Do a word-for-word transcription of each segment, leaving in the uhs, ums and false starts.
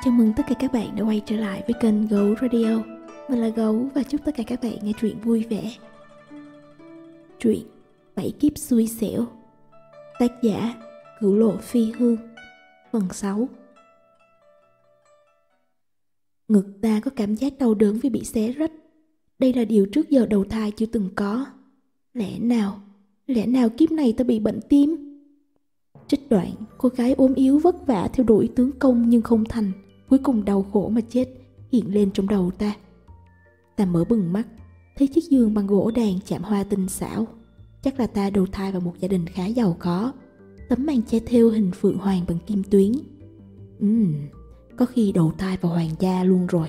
Chào mừng tất cả các bạn đã quay trở lại với kênh Gấu Radio. Mình là Gấu và chúc tất cả các bạn nghe truyện vui vẻ. Truyện Bảy Kiếp Xui Xẻo, tác giả Cửu Lộ Phi Hương, phần sáu. Ngực ta có cảm giác đau đớn vì bị xé rách. Đây là điều trước giờ đầu thai chưa từng có. Lẽ nào, lẽ nào kiếp này ta bị bệnh tim? Trích đoạn, cô gái ốm yếu vất vả theo đuổi tướng công nhưng không thành, cuối cùng đau khổ mà chết hiện lên trong đầu ta. Ta mở bừng mắt, thấy chiếc giường bằng gỗ đàn chạm hoa tinh xảo. Chắc là ta đầu thai vào một gia đình khá giàu có. Tấm màn che thêu hình phượng hoàng bằng kim tuyến. Ừm, có khi đầu thai vào hoàng gia luôn rồi.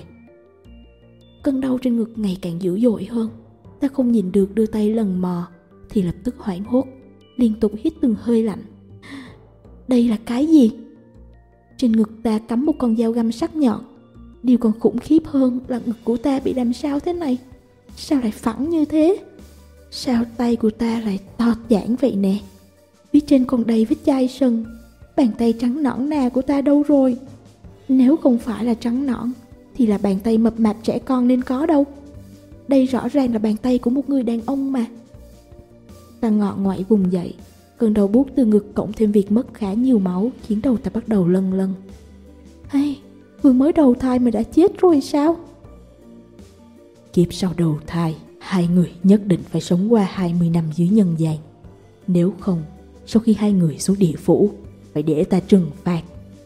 Cơn đau trên ngực ngày càng dữ dội hơn. Ta không nhìn được đưa tay lần mò, thì lập tức hoảng hốt, liên tục hít từng hơi lạnh. Đây là cái gì? Trên ngực ta cắm một con dao găm sắc nhọn. Điều còn khủng khiếp hơn là ngực của ta bị làm sao thế này? Sao lại phẳng như thế? Sao tay của ta lại to giãn vậy nè? Phía trên còn đầy vết chai sừng. Bàn tay trắng nõn nà của ta đâu rồi? Nếu không phải là trắng nõn thì là bàn tay mập mạp trẻ con nên có đâu. Đây rõ ràng là bàn tay của một người đàn ông mà. Ta ngọ ngoại vùng dậy. Cơn đau buốt từ ngực cộng thêm việc mất khá nhiều máu khiến đầu ta bắt đầu lân lân. Hay, vừa mới đầu thai mà đã chết rồi sao? Kiếp sau đầu thai, hai người nhất định phải sống qua hai mươi năm dưới nhân gian. Nếu không, sau khi hai người xuống địa phủ, phải để ta trừng phạt.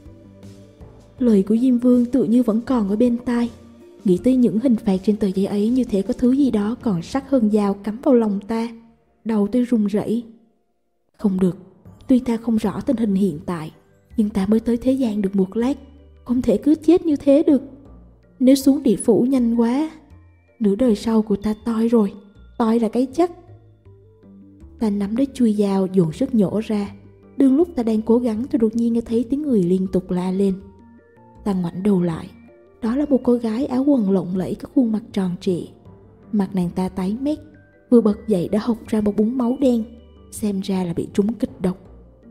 Lời của Diêm Vương tự như vẫn còn ở bên tai. Nghĩ tới những hình phạt trên tờ giấy ấy, như thể có thứ gì đó còn sắc hơn dao cắm vào lòng ta. Đầu tôi run rẩy. Không được, tuy ta không rõ tình hình hiện tại, nhưng ta mới tới thế gian được một lát, không thể cứ chết như thế được. Nếu xuống địa phủ nhanh quá, nửa đời sau của ta toi rồi, toi là cái chắc. Ta nắm lấy chuôi dao dồn sức nhổ ra. Đương lúc ta đang cố gắng thì đột nhiên nghe thấy tiếng người liên tục la lên. Ta ngoảnh đầu lại, đó là một cô gái áo quần lộng lẫy có khuôn mặt tròn trịa. Mặt nàng ta tái mét, vừa bật dậy đã hộc ra một búng máu đen. Xem ra là bị trúng kịch độc.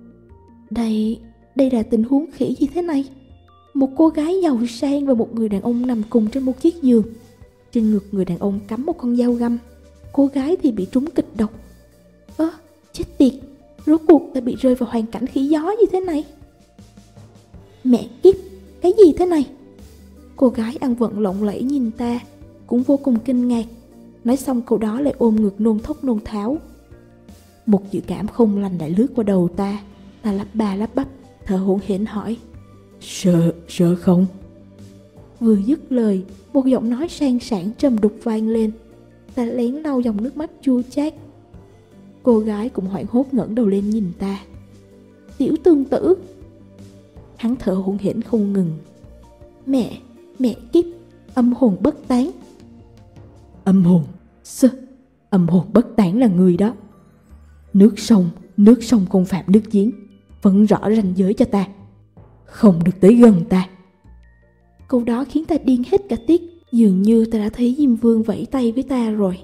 Đây, đây là tình huống khỉ gì thế này? Một cô gái giàu sang và một người đàn ông nằm cùng trên một chiếc giường. Trên ngực người đàn ông cắm một con dao găm. Cô gái thì bị trúng kịch độc. Ơ, à, chết tiệt, rốt cuộc ta bị rơi vào hoàn cảnh khỉ gió như thế này. Mẹ kiếp, cái gì thế này? Cô gái ăn vận lộng lẫy nhìn ta, cũng vô cùng kinh ngạc. Nói xong câu đó lại ôm ngực nôn thốc nôn tháo. Một dự cảm không lành lại lướt qua đầu ta. Ta lắp ba lắp bắp, thở hổn hển hỏi: Sợ, sợ không? Vừa dứt lời, một giọng nói sang sảng trầm đục vang lên. Ta lén lau dòng nước mắt chua chát. Cô gái cũng hoảng hốt ngẩng đầu lên nhìn ta. Tiểu tương tử. Hắn thở hổn hển không ngừng. Mẹ, mẹ kiếp, âm hồn bất tán. Âm hồn? Sơ, âm hồn bất tán là người đó. Nước sông, nước sông không phạm nước giếng, phân rõ ranh giới cho ta. Không được tới gần ta. Câu đó khiến ta điên hết cả tiết. Dường như ta đã thấy Diêm Vương vẫy tay với ta rồi.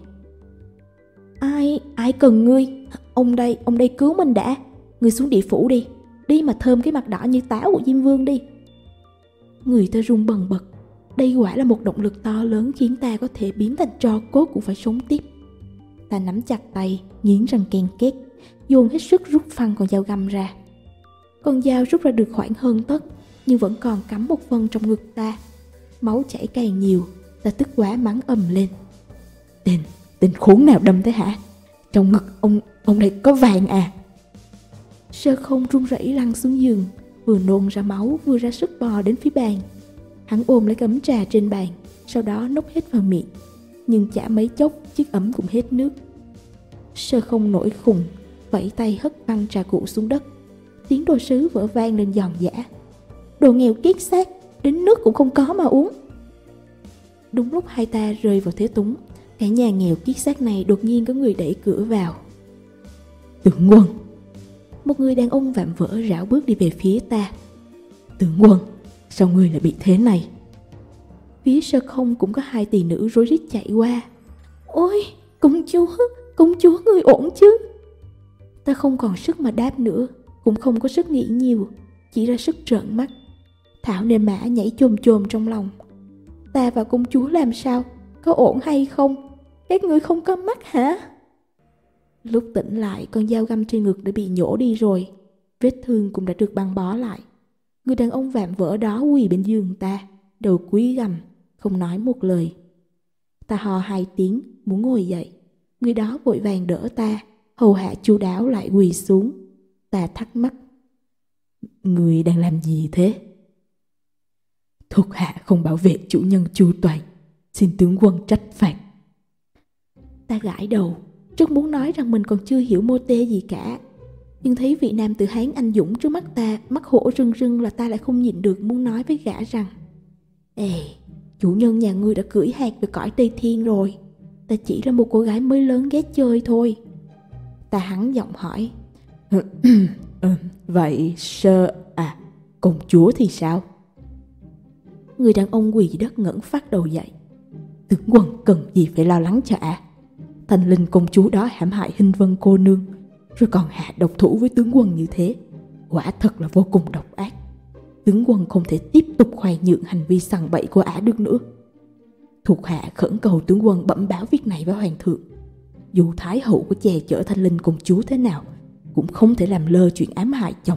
Ai, ai cần ngươi? Ông đây, ông đây cứu mình đã. Ngươi xuống địa phủ đi. Đi mà thơm cái mặt đỏ như táo của Diêm Vương đi. Người ta run bần bật. Đây quả là một động lực to lớn khiến ta có thể biến thành tro cốt cũng phải sống tiếp. Ta nắm chặt tay, nghiến răng ken két, dồn hết sức rút phăng con dao găm ra. Con dao rút ra được khoảng hơn tấc, nhưng vẫn còn cắm một phân trong ngực ta. Máu chảy càng nhiều, ta tức quá mắng ầm lên. Tên, tên khốn nào đâm thế hả? Trong ngực ông, ông đây có vàng à? Sơ Không run rẩy lăn xuống giường, vừa nôn ra máu vừa ra sức bò đến phía bàn. Hắn ôm lấy ấm trà trên bàn, sau đó nốc hết vào miệng. Nhưng chả mấy chốc chiếc ấm cũng hết nước. Sơ Không nổi khùng, vẫy tay hất văng trà cụ xuống đất. Tiếng đồ sứ vỡ vang lên giòn giã. Đồ nghèo kiết xác, đến nước cũng không có mà uống. Đúng lúc hai ta rơi vào thế túng, cả nhà nghèo kiết xác này đột nhiên có người đẩy cửa vào. Tướng quân. Một người đàn ông vạm vỡ rảo bước đi về phía ta. Tướng quân, sao người lại bị thế này? Phía Sơ Không cũng có hai tỷ nữ rối rít chạy qua. Ôi, công chúa, công chúa người ổn chứ? Ta không còn sức mà đáp nữa, cũng không có sức nghĩ nhiều, chỉ ra sức trợn mắt. Thảo nề mã nhảy chồm chồm trong lòng. Ta và công chúa làm sao? Có ổn hay không? Các ngươi không có mắt hả? Lúc tỉnh lại, con dao găm trên ngực đã bị nhổ đi rồi. Vết thương cũng đã được băng bó lại. Người đàn ông vạm vỡ đó quỳ bên giường ta, đầu cúi gằm, không nói một lời. Ta ho hai tiếng, muốn ngồi dậy. Người đó vội vàng đỡ ta, hầu hạ chu đáo lại quỳ xuống. Ta thắc mắc. Người đang làm gì thế? Thuộc hạ không bảo vệ chủ nhân chu toàn, xin tướng quân trách phạt. Ta gãi đầu, rất muốn nói rằng mình còn chưa hiểu mô tê gì cả. Nhưng thấy vị nam tử Hán anh dũng trước mắt ta, mắt hổ rưng rưng là ta lại không nhịn được muốn nói với gã rằng: Ê, chủ nhân nhà ngươi đã cưỡi hạc về cõi Tây Thiên rồi. Ta chỉ là một cô gái mới lớn ghét chơi thôi. Ta hắng giọng hỏi: Vậy sơ à, công chúa thì sao? Người đàn ông quỳ dưới đất ngẩng phát đầu dậy. Tướng quân cần gì phải lo lắng cho ả? À? Thành linh công chúa đó hãm hại Hinh Vân cô nương, rồi còn hạ độc thủ với tướng quân như thế, quả thật là vô cùng độc ác. Tướng quân không thể tiếp tục khoan nhượng hành vi sằng bậy của ả được nữa. Thuộc hạ khẩn cầu tướng quân bẩm báo việc này với hoàng thượng. Dù thái hậu có che chở Thanh Linh công chúa thế nào, cũng không thể làm lơ chuyện ám hại chồng.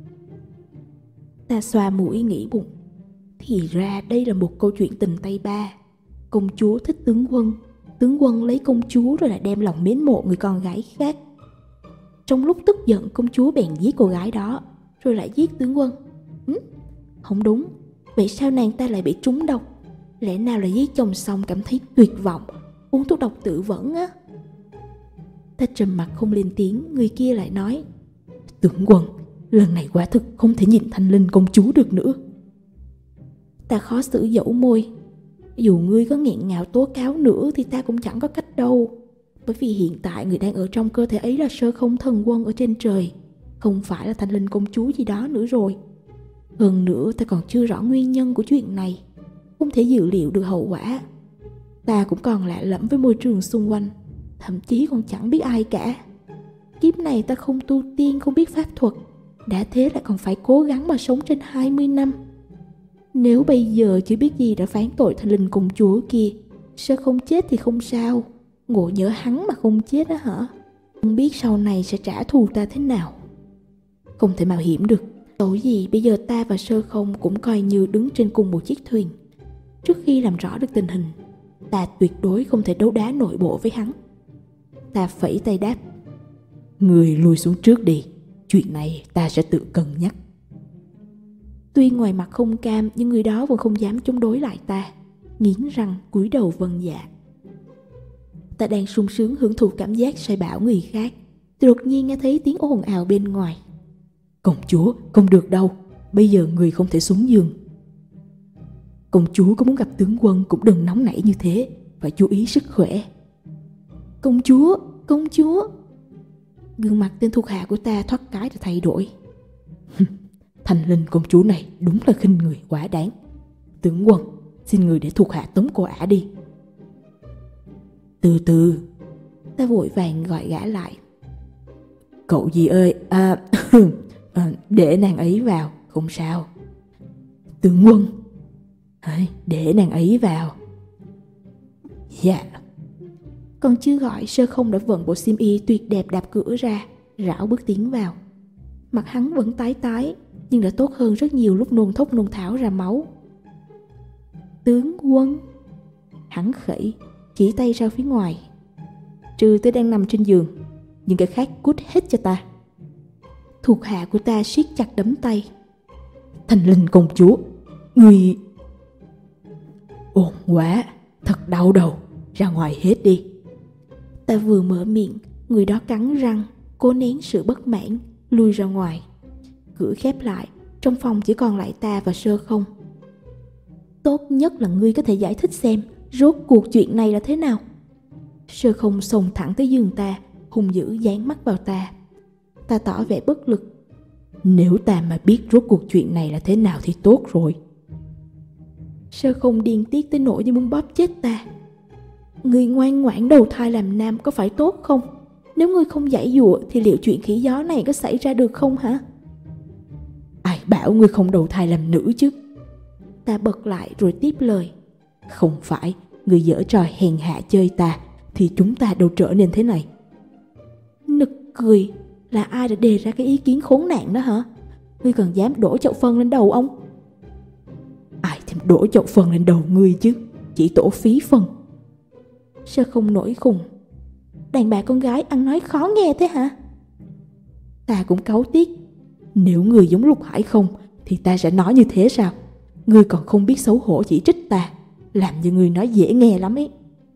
Ta xoa mũi nghĩ bụng. Thì ra đây là một câu chuyện tình Tây Ba. Công chúa thích tướng quân, tướng quân lấy công chúa rồi lại đem lòng mến mộ người con gái khác. Trong lúc tức giận, công chúa bèn giết cô gái đó, rồi lại giết tướng quân. Hứ? Không đúng. Vậy sao nàng ta lại bị trúng độc? Lẽ nào là giết chồng xong cảm thấy tuyệt vọng, uống thuốc độc tự vẫn á? Ta trầm mặc không lên tiếng. Người kia lại nói: Tướng quân, lần này quả thực không thể nhìn Thanh Linh công chúa được nữa. Ta khó xử dẫu môi. Dù ngươi có nghẹn ngào tố cáo nữa thì ta cũng chẳng có cách đâu. Bởi vì hiện tại người đang ở trong cơ thể ấy là Sơ Không thần quân ở trên trời, không phải là Thanh Linh công chúa gì đó nữa rồi. Hơn nữa ta còn chưa rõ nguyên nhân của chuyện này, không thể dự liệu được hậu quả. Ta cũng còn lạ lẫm với môi trường xung quanh, thậm chí còn chẳng biết ai cả. Kiếp này ta không tu tiên, không biết pháp thuật, đã thế lại còn phải cố gắng mà sống trên hai mươi năm. Nếu bây giờ chưa biết gì đã phán tội Thanh Linh công chúa kia, Sơ Không chết thì không sao, ngộ nhỡ hắn mà không chết á hả? Không biết sau này sẽ trả thù ta thế nào. Không thể mạo hiểm được. Dẫu gì bây giờ ta và Sơ Không cũng coi như đứng trên cùng một chiếc thuyền. Trước khi làm rõ được tình hình, ta tuyệt đối không thể đấu đá nội bộ với hắn. Ta phẩy tay đáp: Người lùi xuống trước đi, chuyện này ta sẽ tự cân nhắc. Tuy ngoài mặt không cam, nhưng người đó vẫn không dám chống đối lại ta, nghiến răng cúi đầu vâng dạ. Ta đang sung sướng hưởng thụ cảm giác sai bảo người khác, thì đột nhiên nghe thấy tiếng ồn ào bên ngoài. Công chúa, không được đâu, bây giờ người không thể xuống giường. Công chúa có muốn gặp tướng quân cũng đừng nóng nảy như thế, phải chú ý sức khỏe. Công chúa, công chúa. Gương mặt tên thuộc hạ của ta thoát cái đã thay đổi. Thanh Linh công chúa này đúng là khinh người quá đáng. Tướng quân, xin người để thuộc hạ tống cô ả đi. Từ từ. Ta vội vàng gọi gã lại. Cậu gì ơi, à, à, để nàng ấy vào, không sao. Tướng quân, để nàng ấy vào. Dạ. Còn chưa gọi, Sơ Không đã vận bộ xiêm y tuyệt đẹp đạp cửa ra, rảo bước tiến vào. Mặt hắn vẫn tái tái, nhưng đã tốt hơn rất nhiều lúc nôn thốc nôn tháo ra máu. Tướng quân. Hắn khẩy, chỉ tay ra phía ngoài. Trừ tôi đang nằm trên giường, nhưng cái khác cút hết cho ta. Thuộc hạ của ta siết chặt đấm tay. Thanh Linh công chúa, người... Ồn quá, thật đau đầu, ra ngoài hết đi. Ta vừa mở miệng, người đó cắn răng, cố nén sự bất mãn, lui ra ngoài. Cửa khép lại, trong phòng chỉ còn lại ta và Sơ Không. Tốt nhất là ngươi có thể giải thích xem rốt cuộc chuyện này là thế nào. Sơ Không xông thẳng tới giường ta, hung dữ dán mắt vào ta. Ta tỏ vẻ bất lực. Nếu ta mà biết rốt cuộc chuyện này là thế nào thì tốt rồi. Sơ Không điên tiết tới nỗi như muốn bóp chết ta. Ngươi ngoan ngoãn đầu thai làm nam có phải tốt không? Nếu ngươi không giãy giụa thì liệu chuyện khỉ gió này có xảy ra được không hả? Ai bảo ngươi không đầu thai làm nữ chứ? Ta bật lại rồi tiếp lời. Không phải người giở trò hèn hạ chơi ta thì chúng ta đâu trở nên thế này. Nực cười, là ai đã đề ra cái ý kiến khốn nạn đó hả? Ngươi còn dám đổ chậu phân lên đầu ông? Ai thèm đổ chậu phân lên đầu ngươi chứ, chỉ tổ phí phân. Sơ Không nổi khùng. Đàn bà con gái ăn nói khó nghe thế hả? Ta cũng cáu tiếc. Nếu ngươi giống Lục Hải không thì ta sẽ nói như thế sao? Ngươi còn không biết xấu hổ chỉ trích ta, làm như ngươi nói dễ nghe lắm ấy.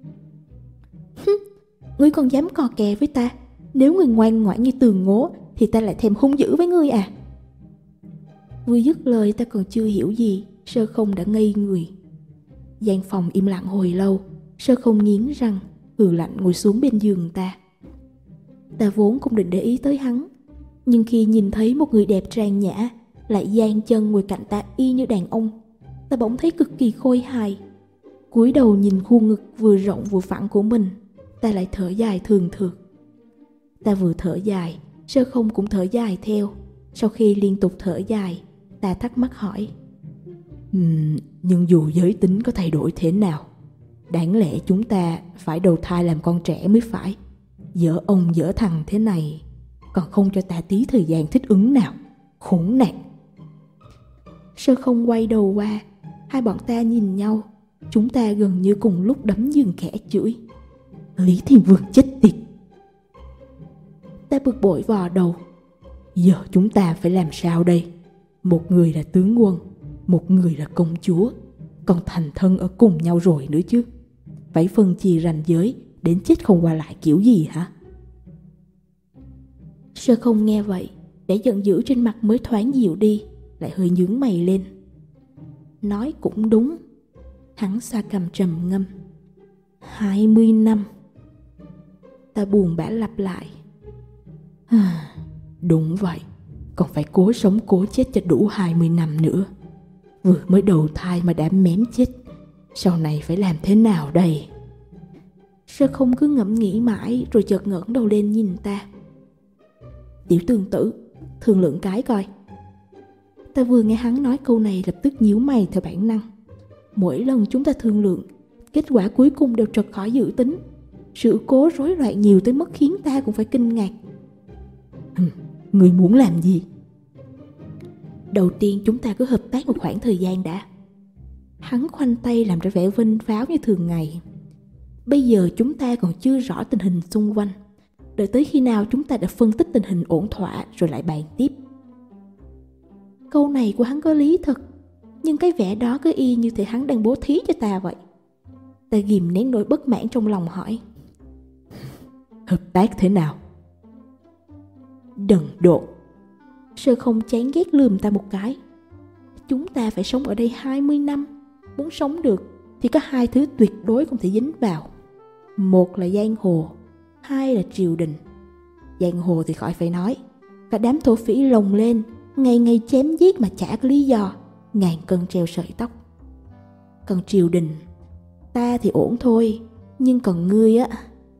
Ngươi còn dám cò kè với ta? Nếu ngươi ngoan ngoãn như Tường Ngố thì ta lại thèm hung dữ với ngươi à? Vừa dứt lời ta còn chưa hiểu gì, Sơ Không đã ngây người. Gian phòng im lặng hồi lâu. Sơ Không nghiến răng, hừ lạnh ngồi xuống bên giường ta. Ta vốn không định để ý tới hắn, nhưng khi nhìn thấy một người đẹp trang nhã lại dang chân ngồi cạnh ta y như đàn ông, ta bỗng thấy cực kỳ khôi hài. Cúi đầu nhìn khuôn ngực vừa rộng vừa phẳng của mình, ta lại thở dài thường thượt. Ta vừa thở dài, Sơ Không cũng thở dài theo. Sau khi liên tục thở dài, ta thắc mắc hỏi. uhm, Nhưng dù giới tính có thay đổi thế nào, đáng lẽ chúng ta phải đầu thai làm con trẻ mới phải. Dở ông dở thằng thế này, còn không cho ta tí thời gian thích ứng nào. Khốn nạn. Sơ Không quay đầu qua, hai bọn ta nhìn nhau. Chúng ta gần như cùng lúc đấm giường khẽ chửi. Lý Thiên Vương chết tiệt. Ta bực bội vò đầu. Giờ chúng ta phải làm sao đây? Một người là tướng quân, một người là công chúa, còn thành thân ở cùng nhau rồi nữa chứ. Phải phân chia ranh giới, đến chết không qua lại kiểu gì hả? Sơ Không nghe vậy, vẻ giận dữ trên mặt mới thoáng dịu đi, lại hơi nhướng mày lên. Nói cũng đúng. Hắn xoa cằm trầm ngâm. Hai mươi năm. Ta buồn bã lặp lại. Đúng vậy, còn phải cố sống cố chết cho đủ hai mươi năm nữa. Vừa mới đầu thai mà đã mém chết, sau này phải làm thế nào đây? Sơ Không cứ ngẫm nghĩ mãi rồi chợt ngẩng đầu lên nhìn ta. Tiểu Tương Tử, thương lượng cái coi. Ta vừa nghe hắn nói câu này lập tức nhíu mày theo bản năng. Mỗi lần chúng ta thương lượng, kết quả cuối cùng đều trật khỏi dự tính. Sự cố rối loạn nhiều tới mức khiến ta cũng phải kinh ngạc. Hừm, người muốn làm gì? Đầu tiên chúng ta cứ hợp tác một khoảng thời gian đã. Hắn khoanh tay làm ra vẻ vinh váo như thường ngày. Bây giờ chúng ta còn chưa rõ tình hình xung quanh. Đợi tới khi nào chúng ta đã phân tích tình hình ổn thỏa rồi lại bàn tiếp. Câu này của hắn có lý thật, nhưng cái vẻ đó cứ y như thể hắn đang bố thí cho ta vậy. Ta ghìm nén nỗi bất mãn trong lòng hỏi. Hợp tác thế nào? Đần độn. Sơ Không chán ghét lườm ta một cái. Chúng ta phải sống ở đây hai mươi năm. Muốn sống được thì có hai thứ tuyệt đối không thể dính vào. Một là giang hồ, hai là triều đình. Giang hồ thì khỏi phải nói, cả đám thổ phỉ lồng lên, ngày ngày chém giết mà chả có lý do, ngàn cân treo sợi tóc. Còn triều đình, ta thì ổn thôi, nhưng còn ngươi á.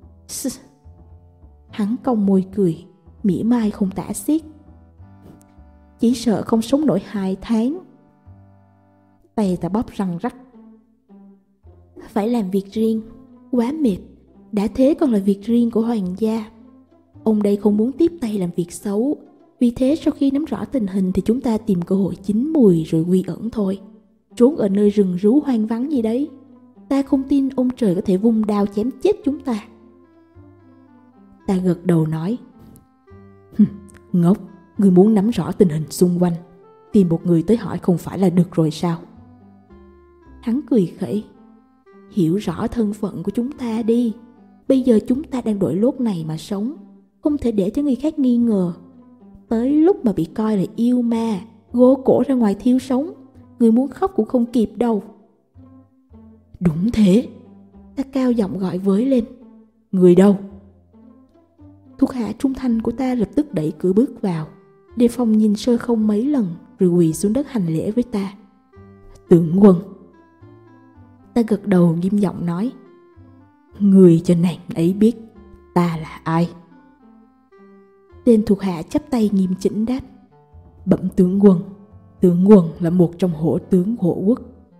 Hắn cong môi cười, mỉa mai không tả xiết. Chỉ sợ không sống nổi hai tháng. Tay ta bóp răng rắc. Phải làm việc riêng, quá mệt. Đã thế còn là việc riêng của hoàng gia. Ông đây không muốn tiếp tay làm việc xấu. Vì thế sau khi nắm rõ tình hình thì chúng ta tìm cơ hội chín mùi rồi quy ẩn thôi. Trốn ở nơi rừng rú hoang vắng gì đấy. Ta không tin ông trời có thể vung đao chém chết chúng ta. Ta gật đầu nói. Ngốc, ngươi muốn nắm rõ tình hình xung quanh, tìm một người tới hỏi không phải là được rồi sao? Hắn cười khẩy. Hiểu rõ thân phận của chúng ta đi. Bây giờ chúng ta đang đổi lốt này mà sống, không thể để cho người khác nghi ngờ. Tới lúc mà bị coi là yêu ma, gô cổ ra ngoài thiêu sống, người muốn khóc cũng không kịp đâu. Đúng thế. Ta cao giọng gọi với lên. Người đâu? Thuộc hạ trung thành của ta lập tức đẩy cửa bước vào. Đề phòng nhìn Sơ Không mấy lần rồi quỳ xuống đất hành lễ với ta. Tướng quân. Ta gật đầu nghiêm giọng nói. Người cho nàng ấy biết ta là ai. Tên thuộc hạ chắp tay nghiêm chỉnh đáp. Bẩm tướng quân, tướng quân là một trong hổ tướng hộ quốc,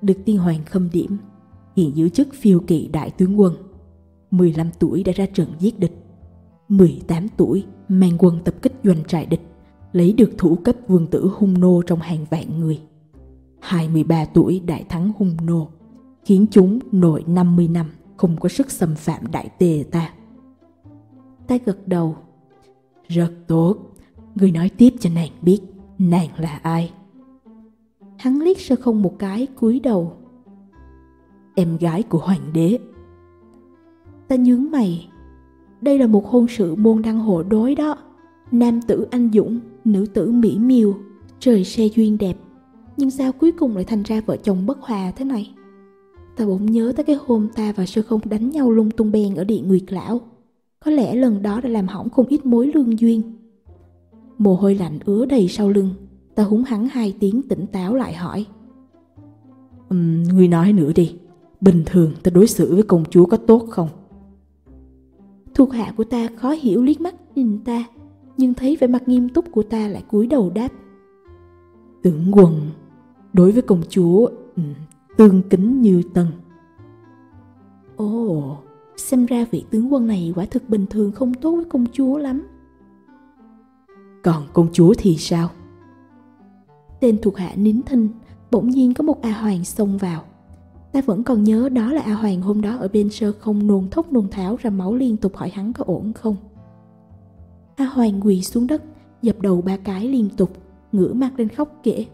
được tiên hoàng khâm điểm, hiện giữ chức phiêu kỵ đại tướng quân. mười lăm tuổi đã ra trận giết địch. mười tám tuổi mang quân tập kích doanh trại địch, lấy được thủ cấp vương tử hung nô trong hàng vạn người. hai mươi ba tuổi đại thắng hung nô, khiến chúng nội năm mươi năm không có sức xâm phạm đại tề ta. Ta gật đầu. Rất tốt, ngươi nói tiếp cho nàng biết nàng là ai. Hắn liếc Sơ Không một cái, cúi đầu. Em gái của hoàng đế. Ta nhướng mày. Đây là một hôn sự môn đăng hộ đối đó. Nam tử anh dũng, nữ tử mỹ miều, trời se duyên đẹp. Nhưng sao cuối cùng lại thành ra vợ chồng bất hòa thế này? Ta bỗng nhớ tới cái hôm ta và Sơ Không đánh nhau lung tung beng ở Điện Nguyệt Lão. Có lẽ lần đó đã làm hỏng không ít mối lương duyên. Mồ hôi lạnh ứa đầy sau lưng. Ta húng hắn hai tiếng tỉnh táo lại hỏi. Uhm, ngươi nói nữa đi. Bình thường ta đối xử với công chúa có tốt không? Thuộc hạ của ta khó hiểu liếc mắt nhìn ta, nhưng thấy vẻ mặt nghiêm túc của ta lại cúi đầu đáp. Tướng quân đối với công chúa um, tương kính như tân. Ồ, xem ra vị tướng quân này quả thực bình thường không tốt với công chúa lắm. Còn công chúa thì sao? Tên thuộc hạ nín thinh, bỗng nhiên có một A Hoàng xông vào. Ta vẫn còn nhớ đó là A Hoàng hôm đó ở bên Sơ Không nôn thốc nôn tháo ra máu liên tục hỏi hắn có ổn không. A Hoàng quỳ xuống đất, dập đầu ba cái liên tục, ngửa mặt lên khóc kể.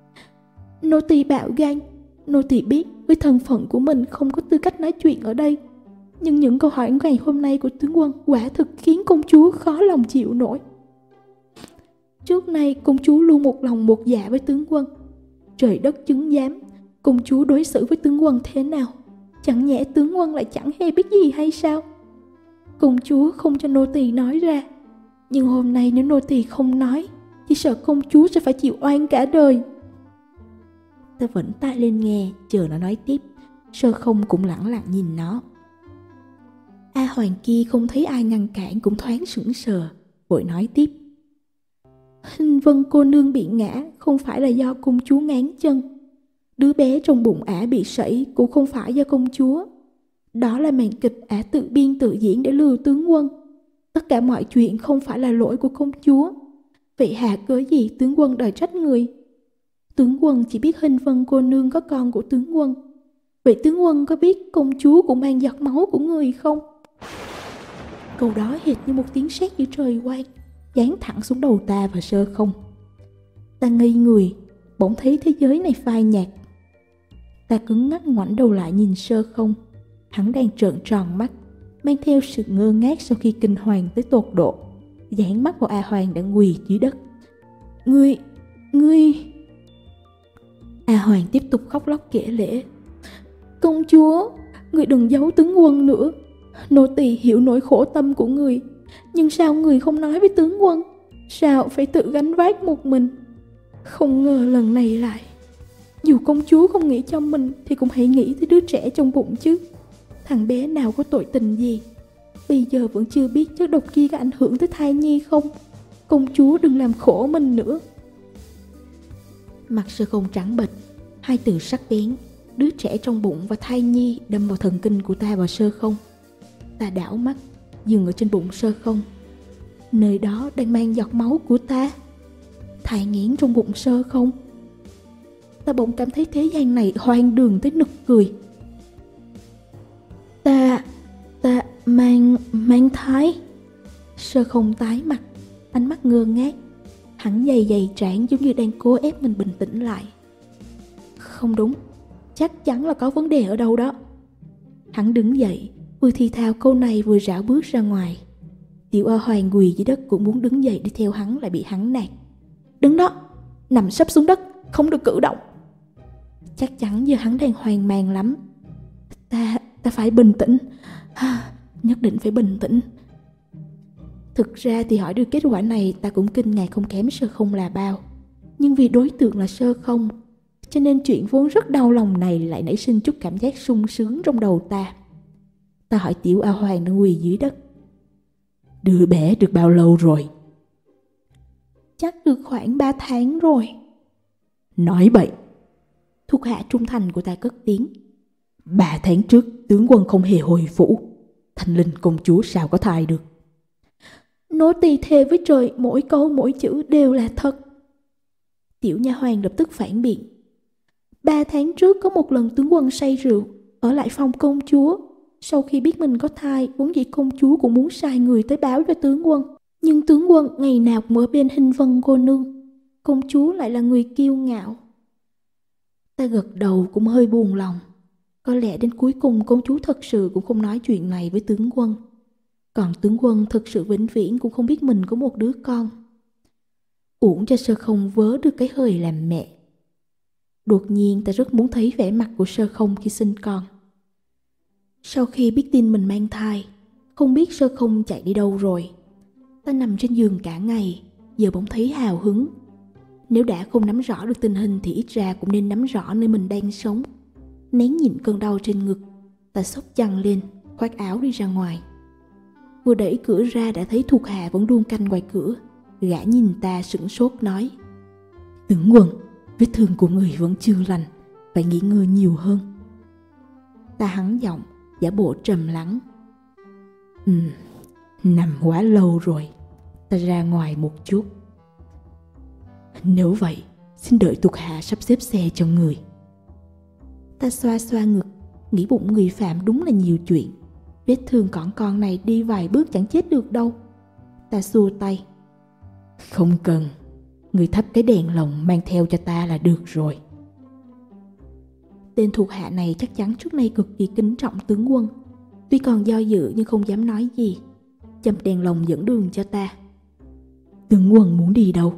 Nô tỳ bạo gan, nô tỳ biết với thân phận của mình không có tư cách nói chuyện ở đây. Nhưng những câu hỏi ngày hôm nay của tướng quân quả thực khiến công chúa khó lòng chịu nổi. Trước nay công chúa luôn một lòng một dạ với tướng quân. Trời đất chứng giám, công chúa đối xử với tướng quân thế nào? Chẳng nhẽ tướng quân lại chẳng hề biết gì hay sao? Công chúa không cho nô tỳ nói ra. Nhưng hôm nay nếu nô tỳ không nói, chỉ sợ công chúa sẽ phải chịu oan cả đời. Ta vẫn tai lên nghe, chờ nó nói tiếp. Sơ Không cũng lẳng lặng nhìn nó. A Hoàng kia không thấy ai ngăn cản cũng thoáng sững sờ, vội nói tiếp. Hình Vân cô nương bị ngã không phải là do công chúa ngáng chân. Đứa bé trong bụng ả bị sẩy cũng không phải do công chúa. Đó là màn kịch ả tự biên tự diễn để lừa tướng quân. Tất cả mọi chuyện không phải là lỗi của công chúa. Vậy hạ cớ gì tướng quân đòi trách người? Tướng quân chỉ biết Hình Vân cô nương có con của tướng quân. Vậy tướng quân có biết công chúa cũng mang giọt máu của người không? Câu đó hệt như một tiếng sét giữa trời quang, giáng thẳng xuống đầu ta và Sơ Không. Ta ngây người, bỗng thấy thế giới này phai nhạt. Ta cứng ngắc ngoảnh đầu lại nhìn Sơ Không. Hắn đang trợn tròn mắt, mang theo sự ngơ ngác sau khi kinh hoàng tới tột độ, dán mắt vào A Hoàng đã quỳ dưới đất. Ngươi, ngươi... A Hoàng tiếp tục khóc lóc kể lể. Công chúa, người đừng giấu tướng quân nữa. Nô tỳ hiểu nỗi khổ tâm của người, nhưng sao người không nói với tướng quân? Sao phải tự gánh vác một mình? Không ngờ lần này lại. Dù công chúa không nghĩ cho mình thì cũng hãy nghĩ tới đứa trẻ trong bụng chứ. Thằng bé nào có tội tình gì? Bây giờ vẫn chưa biết chất độc kia có ảnh hưởng tới thai nhi không? Công chúa đừng làm khổ mình nữa. Mặt Sơ Không trắng bệch, hai từ sắc bén, đứa trẻ trong bụng và thai nhi đâm vào thần kinh của ta và Sơ Không. Ta đảo mắt, dừng ở trên bụng Sơ Không. Nơi đó đang mang giọt máu của ta. Thai nghén trong bụng Sơ Không. Ta bỗng cảm thấy thế gian này hoang đường tới nực cười. Ta, ta mang, mang thai. Sơ Không tái mặt, ánh mắt ngơ ngác. Hắn dày dày trán giống như đang cố ép mình bình tĩnh lại. Không đúng, chắc chắn là có vấn đề ở đâu đó. Hắn đứng dậy, vừa thì thào câu này vừa rảo bước ra ngoài. Tiểu A Hoàng quỳ dưới đất cũng muốn đứng dậy đi theo hắn, lại bị hắn nạt. Đứng đó, nằm sấp xuống đất, không được cử động. Chắc chắn giờ hắn đang hoang mang lắm. Ta, ta phải bình tĩnh, nhất định phải bình tĩnh. Thực ra thì hỏi được kết quả này ta cũng kinh ngạc không kém Sơ Không là bao. Nhưng vì đối tượng là Sơ Không, cho nên chuyện vốn rất đau lòng này lại nảy sinh chút cảm giác sung sướng trong đầu ta. Ta hỏi Tiểu A Hoàng đang quỳ dưới đất. Đứa bé được bao lâu rồi? Chắc được khoảng ba tháng rồi. Nói bậy. Thuộc hạ trung thành của ta cất tiếng. Ba tháng trước tướng quân không hề hồi phủ, Thanh Linh công chúa sao có thai được? Nô tỳ thề với trời, mỗi câu mỗi chữ đều là thật. Tiểu nha hoàn lập tức phản biện. Ba tháng trước có một lần tướng quân say rượu ở lại phòng công chúa. Sau khi biết mình có thai, vốn dĩ công chúa cũng muốn sai người tới báo cho tướng quân. Nhưng tướng quân ngày nào cũng ở bên Hình Vân cô nương. Công chúa lại là người kiêu ngạo. Ta gật đầu cũng hơi buồn lòng. Có lẽ đến cuối cùng công chúa thật sự cũng không nói chuyện này với tướng quân. Còn tướng quân thực sự vĩnh viễn cũng không biết mình có một đứa con. Uổng cho Sơ Không vớ được cái hơi làm mẹ. Đột nhiên ta rất muốn thấy vẻ mặt của Sơ Không khi sinh con. Sau khi biết tin mình mang thai, không biết Sơ Không chạy đi đâu rồi. Ta nằm trên giường cả ngày, giờ bỗng thấy hào hứng. Nếu đã không nắm rõ được tình hình thì ít ra cũng nên nắm rõ nơi mình đang sống. Nén nhịn cơn đau trên ngực, ta xốc chăn lên, khoác áo đi ra ngoài. Vừa đẩy cửa ra đã thấy thuộc hạ vẫn đun canh ngoài cửa. Gã nhìn ta sửng sốt nói: Tướng quân, vết thương của người vẫn chưa lành, phải nghỉ ngơi nhiều hơn. Ta hắng giọng, giả bộ trầm lắng. Ừ, nằm quá lâu rồi, ta ra ngoài một chút. Nếu vậy, xin đợi thuộc hạ sắp xếp xe cho người. Ta xoa xoa ngực, nghĩ bụng người phạm đúng là nhiều chuyện. Vết thương cỏn con này đi vài bước chẳng chết được đâu. Ta xua tay. Không cần, người thắp cái đèn lồng mang theo cho ta là được rồi. Tên thuộc hạ này chắc chắn trước nay cực kỳ kính trọng tướng quân. Tuy còn do dự nhưng không dám nói gì. Châm đèn lồng dẫn đường cho ta. Tướng quân muốn đi đâu?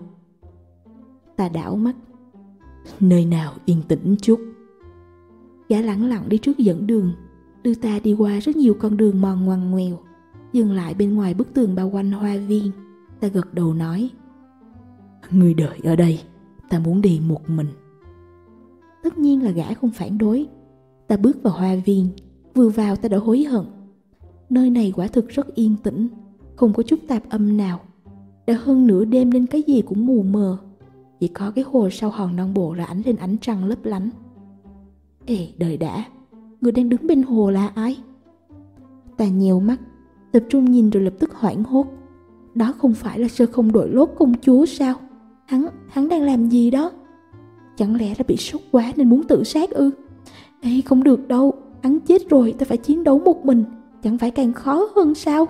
Ta đảo mắt. Nơi nào yên tĩnh chút. Gã lẳng lặng đi trước dẫn đường, đưa ta đi qua rất nhiều con đường mòn ngoằn ngoèo, dừng lại bên ngoài bức tường bao quanh hoa viên. Ta gật đầu nói: Người đợi ở đây, ta muốn đi một mình. Tất nhiên là gã không phản đối. Ta bước vào hoa viên, vừa vào ta đã hối hận. Nơi này quả thực rất yên tĩnh, không có chút tạp âm nào. Đã hơn nửa đêm nên cái gì cũng mù mờ, chỉ có cái hồ sau hòn non bộ là ánh lên ánh trăng lấp lánh. Ê, đợi đã, người đang đứng bên hồ là ai? Ta nheo mắt, tập trung nhìn rồi lập tức hoảng hốt. Đó không phải là Sơ Không đội lốt công chúa sao? Hắn, hắn đang làm gì đó? Chẳng lẽ là bị sốc quá nên muốn tự sát ư? Ê, không được đâu, hắn chết rồi, ta phải chiến đấu một mình, chẳng phải càng khó hơn sao?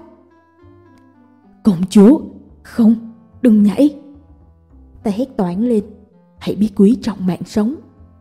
Công chúa, không, đừng nhảy. Ta hét toáng lên, hãy biết quý trọng mạng sống.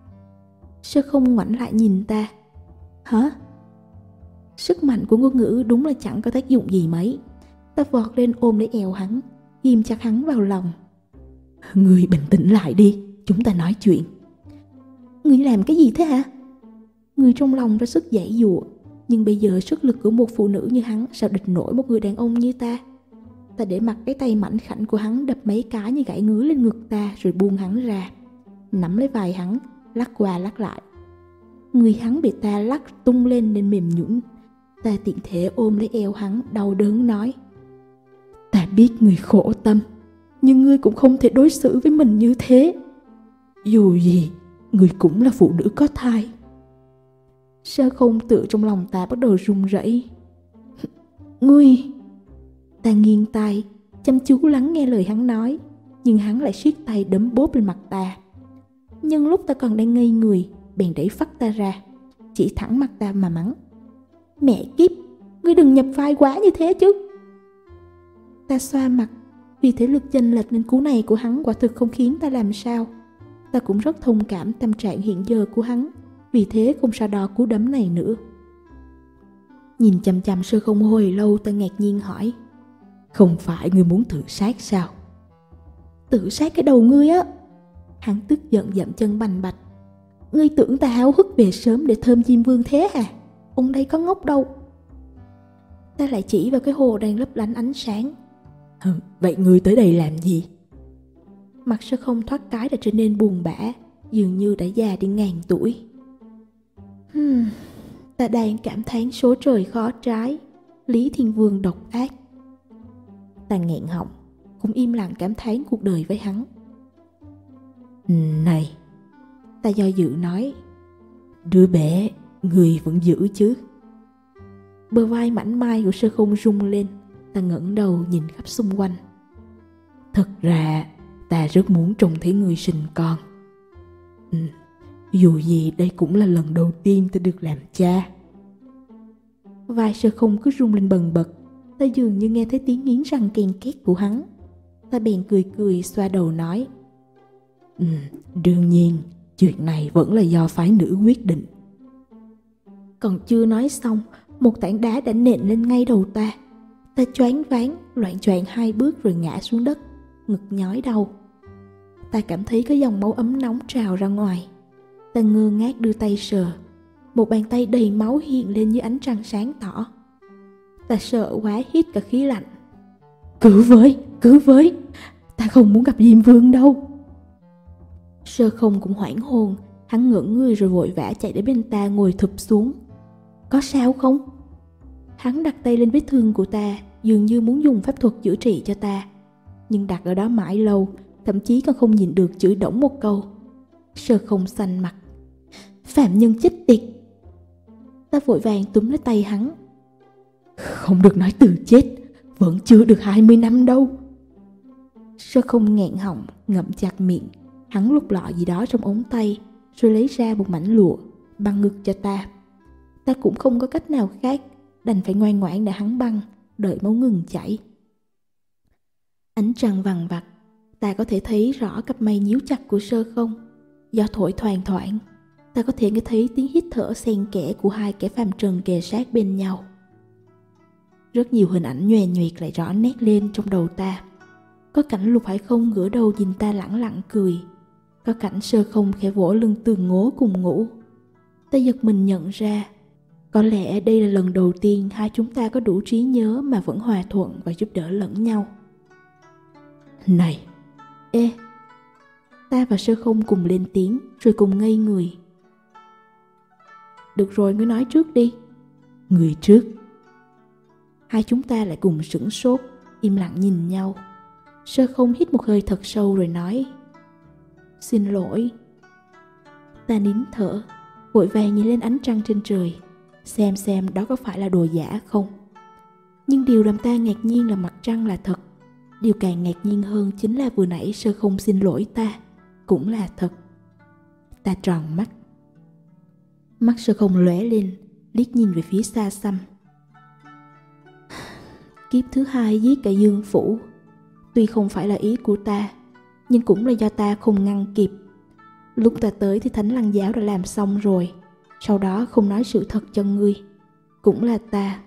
Sơ Không ngoảnh lại nhìn ta. Hả? Sức mạnh của ngôn ngữ đúng là chẳng có tác dụng gì mấy. Ta vọt lên ôm lấy eo hắn, ghim chặt hắn vào lòng. Người bình tĩnh lại đi, chúng ta nói chuyện. Người làm cái gì thế hả? Người trong lòng ra sức giãy giụa, nhưng bây giờ sức lực của một phụ nữ như hắn sao địch nổi một người đàn ông như ta. Ta để mặc cái tay mảnh khảnh của hắn đập mấy cái như gãi ngứa lên ngực ta, rồi buông hắn ra, nắm lấy vai hắn, lắc qua lắc lại. Người hắn bị ta lắc tung lên nên mềm nhũn. Ta tiện thể ôm lấy eo hắn, đau đớn nói: Ta biết người khổ tâm, nhưng ngươi cũng không thể đối xử với mình như thế. Dù gì, ngươi cũng là phụ nữ có thai. Sơ Không tự trong lòng ta bắt đầu run rẩy. Ngươi... Ta nghiêng tai, chăm chú lắng nghe lời hắn nói, nhưng hắn lại siết tay đấm bóp lên mặt ta. Nhưng lúc ta còn đang ngây người, bèn đẩy phắt ta ra, chỉ thẳng mặt ta mà mắng: Mẹ kiếp, ngươi đừng nhập vai quá như thế chứ. Ta xoa mặt, vì thế lực chênh lệch nên cú này của hắn quả thực không khiến ta làm sao. Ta cũng rất thông cảm tâm trạng hiện giờ của hắn, vì thế không so đo cú đấm này nữa. Nhìn chằm chằm Sơ Không hồi lâu, ta ngạc nhiên hỏi: Không phải ngươi muốn tự sát sao? Tự sát cái đầu ngươi á! Hắn tức giận dậm chân bành bạch. Ngươi tưởng ta háo hức về sớm để thơm Diêm Vương thế hả? Ông đây có ngốc đâu. Ta lại chỉ vào cái hồ đang lấp lánh ánh sáng. Vậy ngươi tới đây làm gì? Mặt Sơ Không thoát cái đã trở nên buồn bã, dường như đã già đi ngàn tuổi. Hmm, ta đang cảm thán số trời khó trái, Lý Thiên Vương độc ác. Ta nghẹn họng, cũng im lặng cảm thán cuộc đời với hắn. Này, ta Ta do dự nói, đứa bé, người vẫn giữ chứ? Bờ vai mảnh mai của Sơ Không rung lên. Ta ngẩng đầu nhìn khắp xung quanh. Thật ra ta rất muốn trông thấy người sinh con. Ừ, dù gì đây cũng là lần đầu tiên ta được làm cha. Vai Sơ Không cứ rung lên bần bật. Ta dường như nghe thấy tiếng nghiến răng ken két của hắn. Ta bèn cười cười xoa đầu nói, ừ, đương nhiên chuyện này vẫn là do phái nữ quyết định. Còn chưa nói xong, một tảng đá đã nện lên ngay đầu ta. Ta choáng váng, loạng choạng hai bước rồi ngã xuống đất, ngực nhói đau. Ta cảm thấy có dòng máu ấm nóng trào ra ngoài. Ta ngơ ngác đưa tay sờ. Một bàn tay đầy máu hiện lên như ánh trăng sáng tỏ. Ta sợ quá hít cả khí lạnh. Cứu với, cứu với, ta không muốn gặp Diêm Vương đâu. Sơ Không cũng hoảng hồn. Hắn ngẩng người rồi vội vã chạy đến bên ta ngồi thụp xuống. Có sao không? Hắn đặt tay lên vết thương của ta, dường như muốn dùng pháp thuật chữa trị cho ta. Nhưng đặt ở đó mãi lâu, thậm chí còn không nhìn được chửi đổng một câu. Sơ Không xanh mặt. Phạm nhân chết tiệt! Ta vội vàng túm lấy tay hắn. Không được nói từ chết, vẫn chưa được hai mươi năm đâu. Sơ Không nghẹn họng, ngậm chặt miệng. Hắn lục lọi gì đó trong ống tay, rồi lấy ra một mảnh lụa, băng ngực cho ta. Ta cũng không có cách nào khác, đành phải ngoan ngoãn để hắn băng, đợi máu ngừng chảy. Ánh trăng vằng vặc, ta có thể thấy rõ cặp mày nhíu chặt của Sơ Không. Gió thổi thoảng thoảng, ta có thể nghe thấy tiếng hít thở xen kẽ của hai kẻ phàm trần kề sát bên nhau. Rất nhiều hình ảnh nhoè nhoẹt lại rõ nét lên trong đầu ta. Có cảnh Lục Hải Không ngửa đầu nhìn ta lẳng lặng cười. Có cảnh Sơ Không khẽ vỗ lưng tường ngố cùng ngủ. Ta giật mình nhận ra, có lẽ đây là lần đầu tiên hai chúng ta có đủ trí nhớ mà vẫn hòa thuận và giúp đỡ lẫn nhau. Này! Ê! Ta và Sơ Không cùng lên tiếng rồi cùng ngây người. Được rồi, ngươi nói trước đi. Người trước. Hai chúng ta lại cùng sửng sốt, im lặng nhìn nhau. Sơ Không hít một hơi thật sâu rồi nói, xin lỗi. Ta nín thở, vội vàng nhìn lên ánh trăng trên trời, xem xem đó có phải là đồ giả không. Nhưng điều làm ta ngạc nhiên là mặt trăng là thật. Điều càng ngạc nhiên hơn chính là vừa nãy Sơ Không xin lỗi ta cũng là thật. Ta tròn mắt. Mắt Sơ Không lóe lên, liếc nhìn về phía xa xăm. Kiếp thứ hai giết cả Dương Phủ, tuy không phải là ý của ta, nhưng cũng là do ta không ngăn kịp. Lúc ta tới thì Thánh Lăng Giáo đã làm xong rồi, sau đó không nói sự thật cho ngươi. Cũng là ta.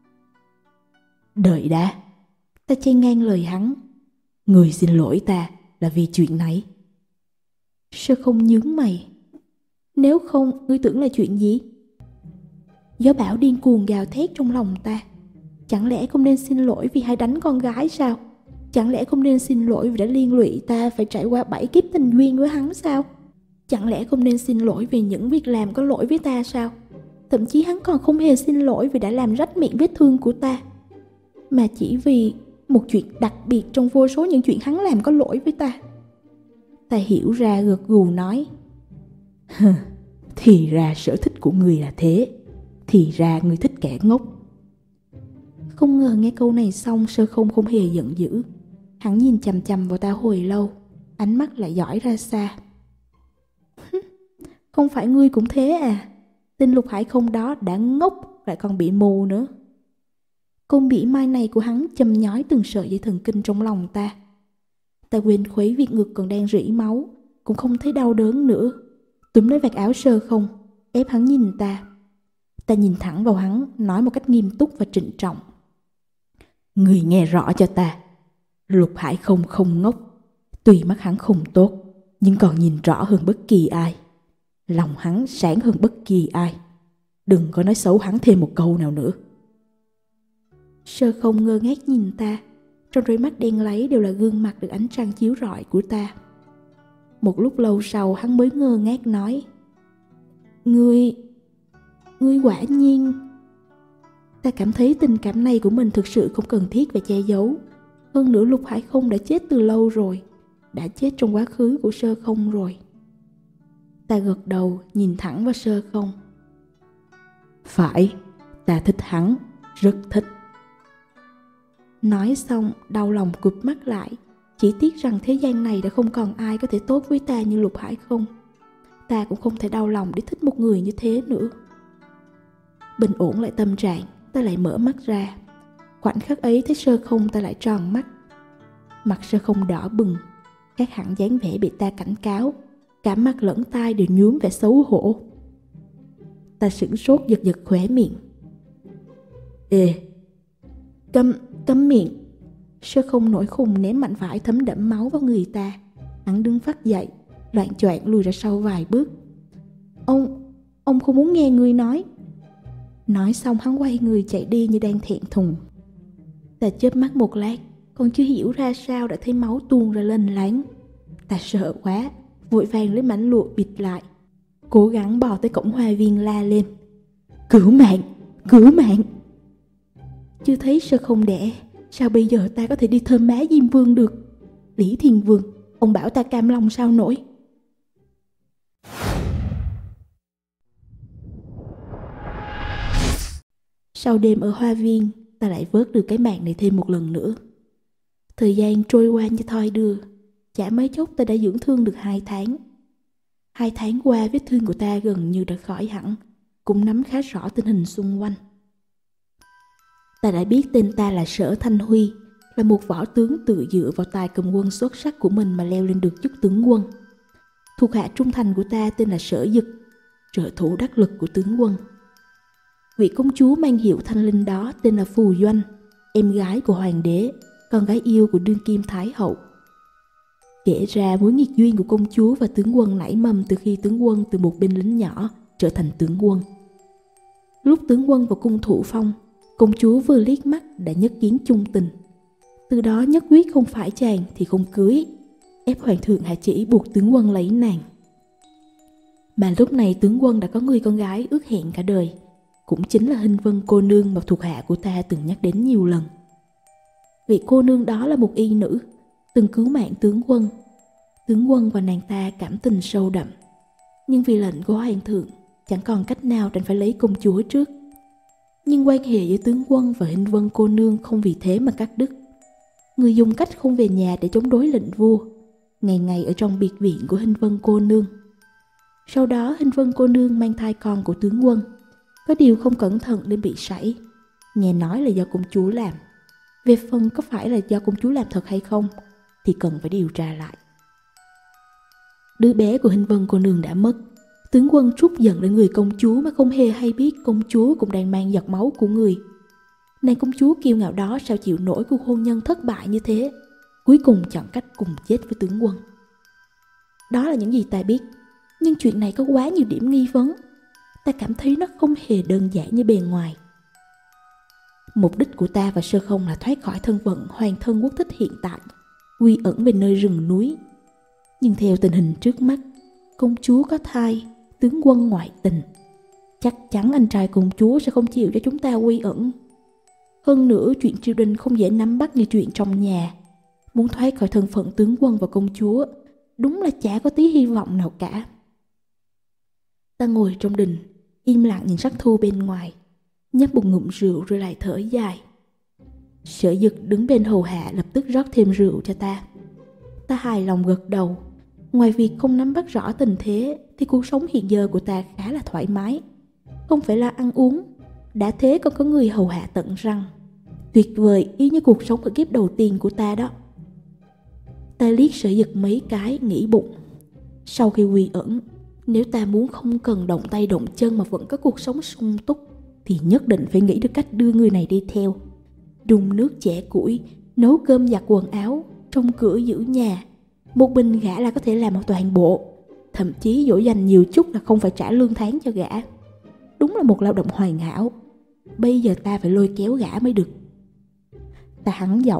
Đợi đã. Ta chen ngang lời hắn. Người xin lỗi ta là vì chuyện này. Sơ Không nhướng mày. Nếu không, ngươi tưởng là chuyện gì? Gió bão điên cuồng gào thét trong lòng ta. Chẳng lẽ không nên xin lỗi vì hay đánh con gái sao? Chẳng lẽ không nên xin lỗi vì đã liên lụy ta phải trải qua bảy kiếp tình duyên với hắn sao? Chẳng lẽ không nên xin lỗi vì những việc làm có lỗi với ta sao? Thậm chí hắn còn không hề xin lỗi vì đã làm rách miệng vết thương của ta, mà chỉ vì một chuyện đặc biệt trong vô số những chuyện hắn làm có lỗi với ta. Ta hiểu ra gật gù nói, thì ra sở thích của người là thế. Thì ra người thích kẻ ngốc. Không ngờ nghe câu này xong, Sơ Không không hề giận dữ. Hắn nhìn chằm chằm vào ta hồi lâu, ánh mắt lại dõi ra xa. Không phải ngươi cũng thế à? Tên Lục Hải Không đó đã ngốc lại còn bị mù nữa. Câu mỉa mai này của hắn châm nhói từng sợi dây thần kinh trong lòng ta. Ta quên khuấy việc ngực còn đang rỉ máu, cũng không thấy đau đớn nữa. Túm lấy vạt áo Sơ Không, ép hắn nhìn ta. Ta nhìn thẳng vào hắn, nói một cách nghiêm túc và trịnh trọng. Người nghe rõ cho ta. Lục Hải Không không ngốc. Tuy mắt hắn không tốt, nhưng còn nhìn rõ hơn bất kỳ ai. Lòng hắn sáng hơn bất kỳ ai. Đừng có nói xấu hắn thêm một câu nào nữa. Sơ Không ngơ ngác nhìn ta. Trong đôi mắt đen láy đều là gương mặt được ánh trăng chiếu rọi của ta. Một lúc lâu sau hắn mới ngơ ngác nói, Ngươi... Ngươi quả nhiên... Ta cảm thấy tình cảm này của mình thực sự không cần thiết phải che giấu. Hơn nữa Lục Hải Không đã chết từ lâu rồi, đã chết trong quá khứ của Sơ Không rồi. Ta gật đầu nhìn thẳng vào Sơ Không. Phải, ta thích hắn, rất thích. Nói xong đau lòng cụp mắt lại. Chỉ tiếc rằng thế gian này đã không còn ai có thể tốt với ta như Lục Hải không. Ta cũng không thể đau lòng để thích một người như thế nữa. Bình ổn lại tâm trạng, ta lại mở mắt ra. Khoảnh khắc ấy thấy Sơ Không, ta lại tròn mắt. Mặt Sơ Không đỏ bừng, khác hẳn dáng vẻ bị ta cảnh cáo. Cả mặt lẫn tai đều nhuốm vẻ xấu hổ. Ta sửng sốt giật giật khóe miệng. Ê, Câm, câm miệng. Sơ Không nổi khùng ném mạnh vải thấm đẫm máu vào người ta. Hắn đứng phát dậy, loạng choạng lùi ra sau vài bước. Ông, ông không muốn nghe người nói. Nói xong hắn quay người chạy đi như đang thẹn thùng. Ta chớp mắt một lát, còn chưa hiểu ra sao đã thấy máu tuôn ra lênh láng. Ta sợ quá, vội vàng lấy mảnh lụa bịt lại, cố gắng bò tới cổng hoa viên la lên. Cứu mạng, cứu mạng. Chưa thấy Sơ Không đẻ, sao bây giờ ta có thể đi thơm má Diêm Vương được? Lý Thiên Vương, ông bảo ta cam lòng sao nổi. Sau đêm ở hoa viên, ta lại vớt được cái mạng này thêm một lần nữa. Thời gian trôi qua như thoi đưa, chả mấy chốc ta đã dưỡng thương được hai tháng. Hai tháng qua vết thương của ta gần như đã khỏi hẳn, cũng nắm khá rõ tình hình xung quanh. Ta đã biết tên ta là Sở Thanh Huy, là một võ tướng tự dựa vào tài cầm quân xuất sắc của mình mà leo lên được chức tướng quân. Thuộc hạ trung thành của ta tên là Sở Dực, trợ thủ đắc lực của tướng quân. Vị công chúa mang hiệu Thanh Linh đó tên là Phù Doanh, em gái của hoàng đế, con gái yêu của đương kim thái hậu. Kể ra mối nghiệt duyên của công chúa và tướng quân nảy mầm từ khi tướng quân từ một binh lính nhỏ trở thành tướng quân. Lúc tướng quân vào cung Thụ Phong, công chúa vừa liếc mắt đã nhất kiến chung tình. Từ đó nhất quyết không phải chàng thì không cưới, ép hoàng thượng hạ chỉ buộc tướng quân lấy nàng. Mà lúc này tướng quân đã có người con gái ước hẹn cả đời, cũng chính là Hinh Vân cô nương mà thuộc hạ của ta từng nhắc đến nhiều lần. Vị cô nương đó là một y nữ, từng cứu mạng tướng quân. Tướng quân và nàng ta cảm tình sâu đậm, nhưng vì lệnh của hoàng thượng, chẳng còn cách nào đành phải lấy công chúa trước. Nhưng quan hệ giữa tướng quân và Hinh Vân cô nương không vì thế mà cắt đứt. Người dùng cách không về nhà để chống đối lệnh vua, ngày ngày ở trong biệt viện của Hinh Vân cô nương. Sau đó Hinh Vân cô nương mang thai con của tướng quân, có điều không cẩn thận nên bị sảy. Nghe nói là do công chúa làm. Về phần có phải là do công chúa làm thật hay không thì cần phải điều tra lại. Đứa bé của Hinh Vân cô nương đã mất. Tướng quân trút giận lên người công chúa mà không hề hay biết công chúa cũng đang mang giọt máu của người. Nàng công chúa kiêu ngạo đó sao chịu nổi cuộc hôn nhân thất bại như thế, cuối cùng chọn cách cùng chết với tướng quân. Đó là những gì ta biết, nhưng chuyện này có quá nhiều điểm nghi vấn. Ta cảm thấy nó không hề đơn giản như bề ngoài. Mục đích của ta và Sơ Không là thoát khỏi thân phận hoàng thân quốc thích hiện tại, quy ẩn về nơi rừng núi. Nhưng theo tình hình trước mắt, công chúa có thai, tướng quân ngoại tình, chắc chắn anh trai công chúa sẽ không chịu cho chúng ta quy ẩn. Hơn nữa chuyện triều đình không dễ nắm bắt như chuyện trong nhà. Muốn thoát khỏi thân phận tướng quân và công chúa, đúng là chả có tí hy vọng nào cả. Ta ngồi trong đình, im lặng nhìn sắc thu bên ngoài, nhấp một ngụm rượu rồi lại thở dài. Sở Dực đứng bên hầu hạ lập tức rót thêm rượu cho ta. Ta hài lòng gật đầu. Ngoài việc không nắm bắt rõ tình thế thì cuộc sống hiện giờ của ta khá là thoải mái. Không phải là ăn uống, đã thế còn có người hầu hạ tận răng. Tuyệt vời y như cuộc sống ở kiếp đầu tiên của ta đó. Ta liếc Sở Dực mấy cái nghĩ bụng, sau khi quy ẩn, nếu ta muốn không cần động tay động chân mà vẫn có cuộc sống sung túc thì nhất định phải nghĩ được cách đưa người này đi theo. Đun nước chẻ củi, nấu cơm giặt quần áo, trông cửa giữ nhà. Một mình gã là có thể làm một toàn bộ. Thậm chí dỗ dành nhiều chút là không phải trả lương tháng cho gã. Đúng là một lao động hoàn hảo. Bây giờ ta phải lôi kéo gã mới được. Ta hắng giọng.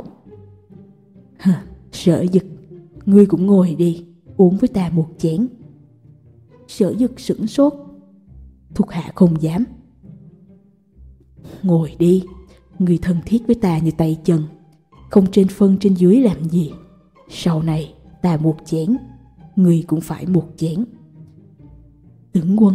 Sở Dực, ngươi cũng ngồi đi, uống với ta một chén. Sở Dực sửng sốt. Thuộc hạ không dám. Ngồi đi, người thân thiết với ta như tay chân, không trên phân trên dưới làm gì. Sau này ta một chén, người cũng phải một chén. Tướng quân.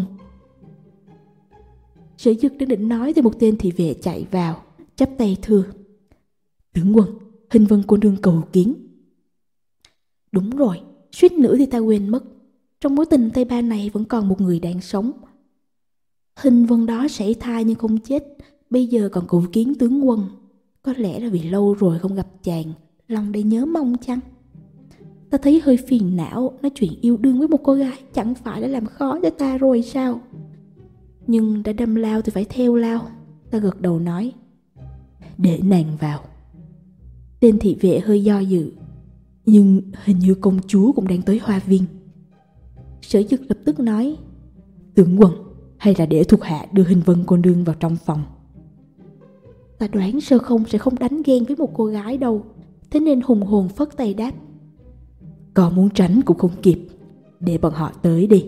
Sở Dực đang định nói thì một tên thị vệ chạy vào, chắp tay thưa: Tướng quân, Hình Vân cô nương cầu kiến. Đúng rồi, suýt nữa thì ta quên mất. Trong mối tình Tây Ba này vẫn còn một người đang sống. Hình Vân đó sảy thai nhưng không chết, bây giờ còn cầu kiến tướng quân. Có lẽ là vì lâu rồi không gặp chàng, lòng đầy nhớ mong chăng? Ta thấy hơi phiền não, nói chuyện yêu đương với một cô gái chẳng phải đã làm khó cho ta rồi sao? Nhưng đã đâm lao thì phải theo lao. Ta gật đầu nói: Để nàng vào. Tên thị vệ hơi do dự: Nhưng hình như công chúa cũng đang tới hoa viên. Sở Dực lập tức nói: Tướng quân, hay là để thuộc hạ đưa Hình Vân cô nương vào trong phòng. Ta đoán Sơ Không sẽ không đánh ghen với một cô gái đâu, thế nên hùng hồn phất tay đáp: Có muốn tránh cũng không kịp, để bọn họ tới đi.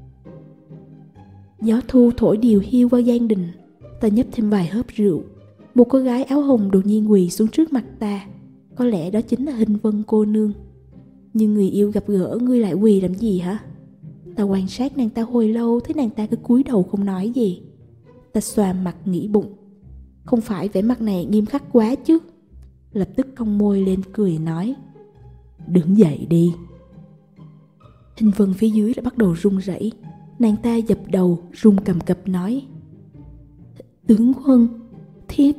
Gió thu thổi điều hiu qua gian đình. Ta nhấp thêm vài hớp rượu. Một cô gái áo hồng đột nhiên quỳ xuống trước mặt ta. Có lẽ đó chính là Hình Vân cô nương. Nhưng người yêu gặp gỡ ngươi lại quỳ làm gì hả? Ta quan sát nàng ta hồi lâu, thấy nàng ta cứ cúi đầu không nói gì. Ta xoa mặt nghĩ bụng, không phải vẻ mặt này nghiêm khắc quá chứ. Lập tức cong môi lên cười nói: Đứng dậy đi. Hình Vân phía dưới đã bắt đầu run rẩy. Nàng ta dập đầu run cầm cập nói: Tướng quân, thiếp...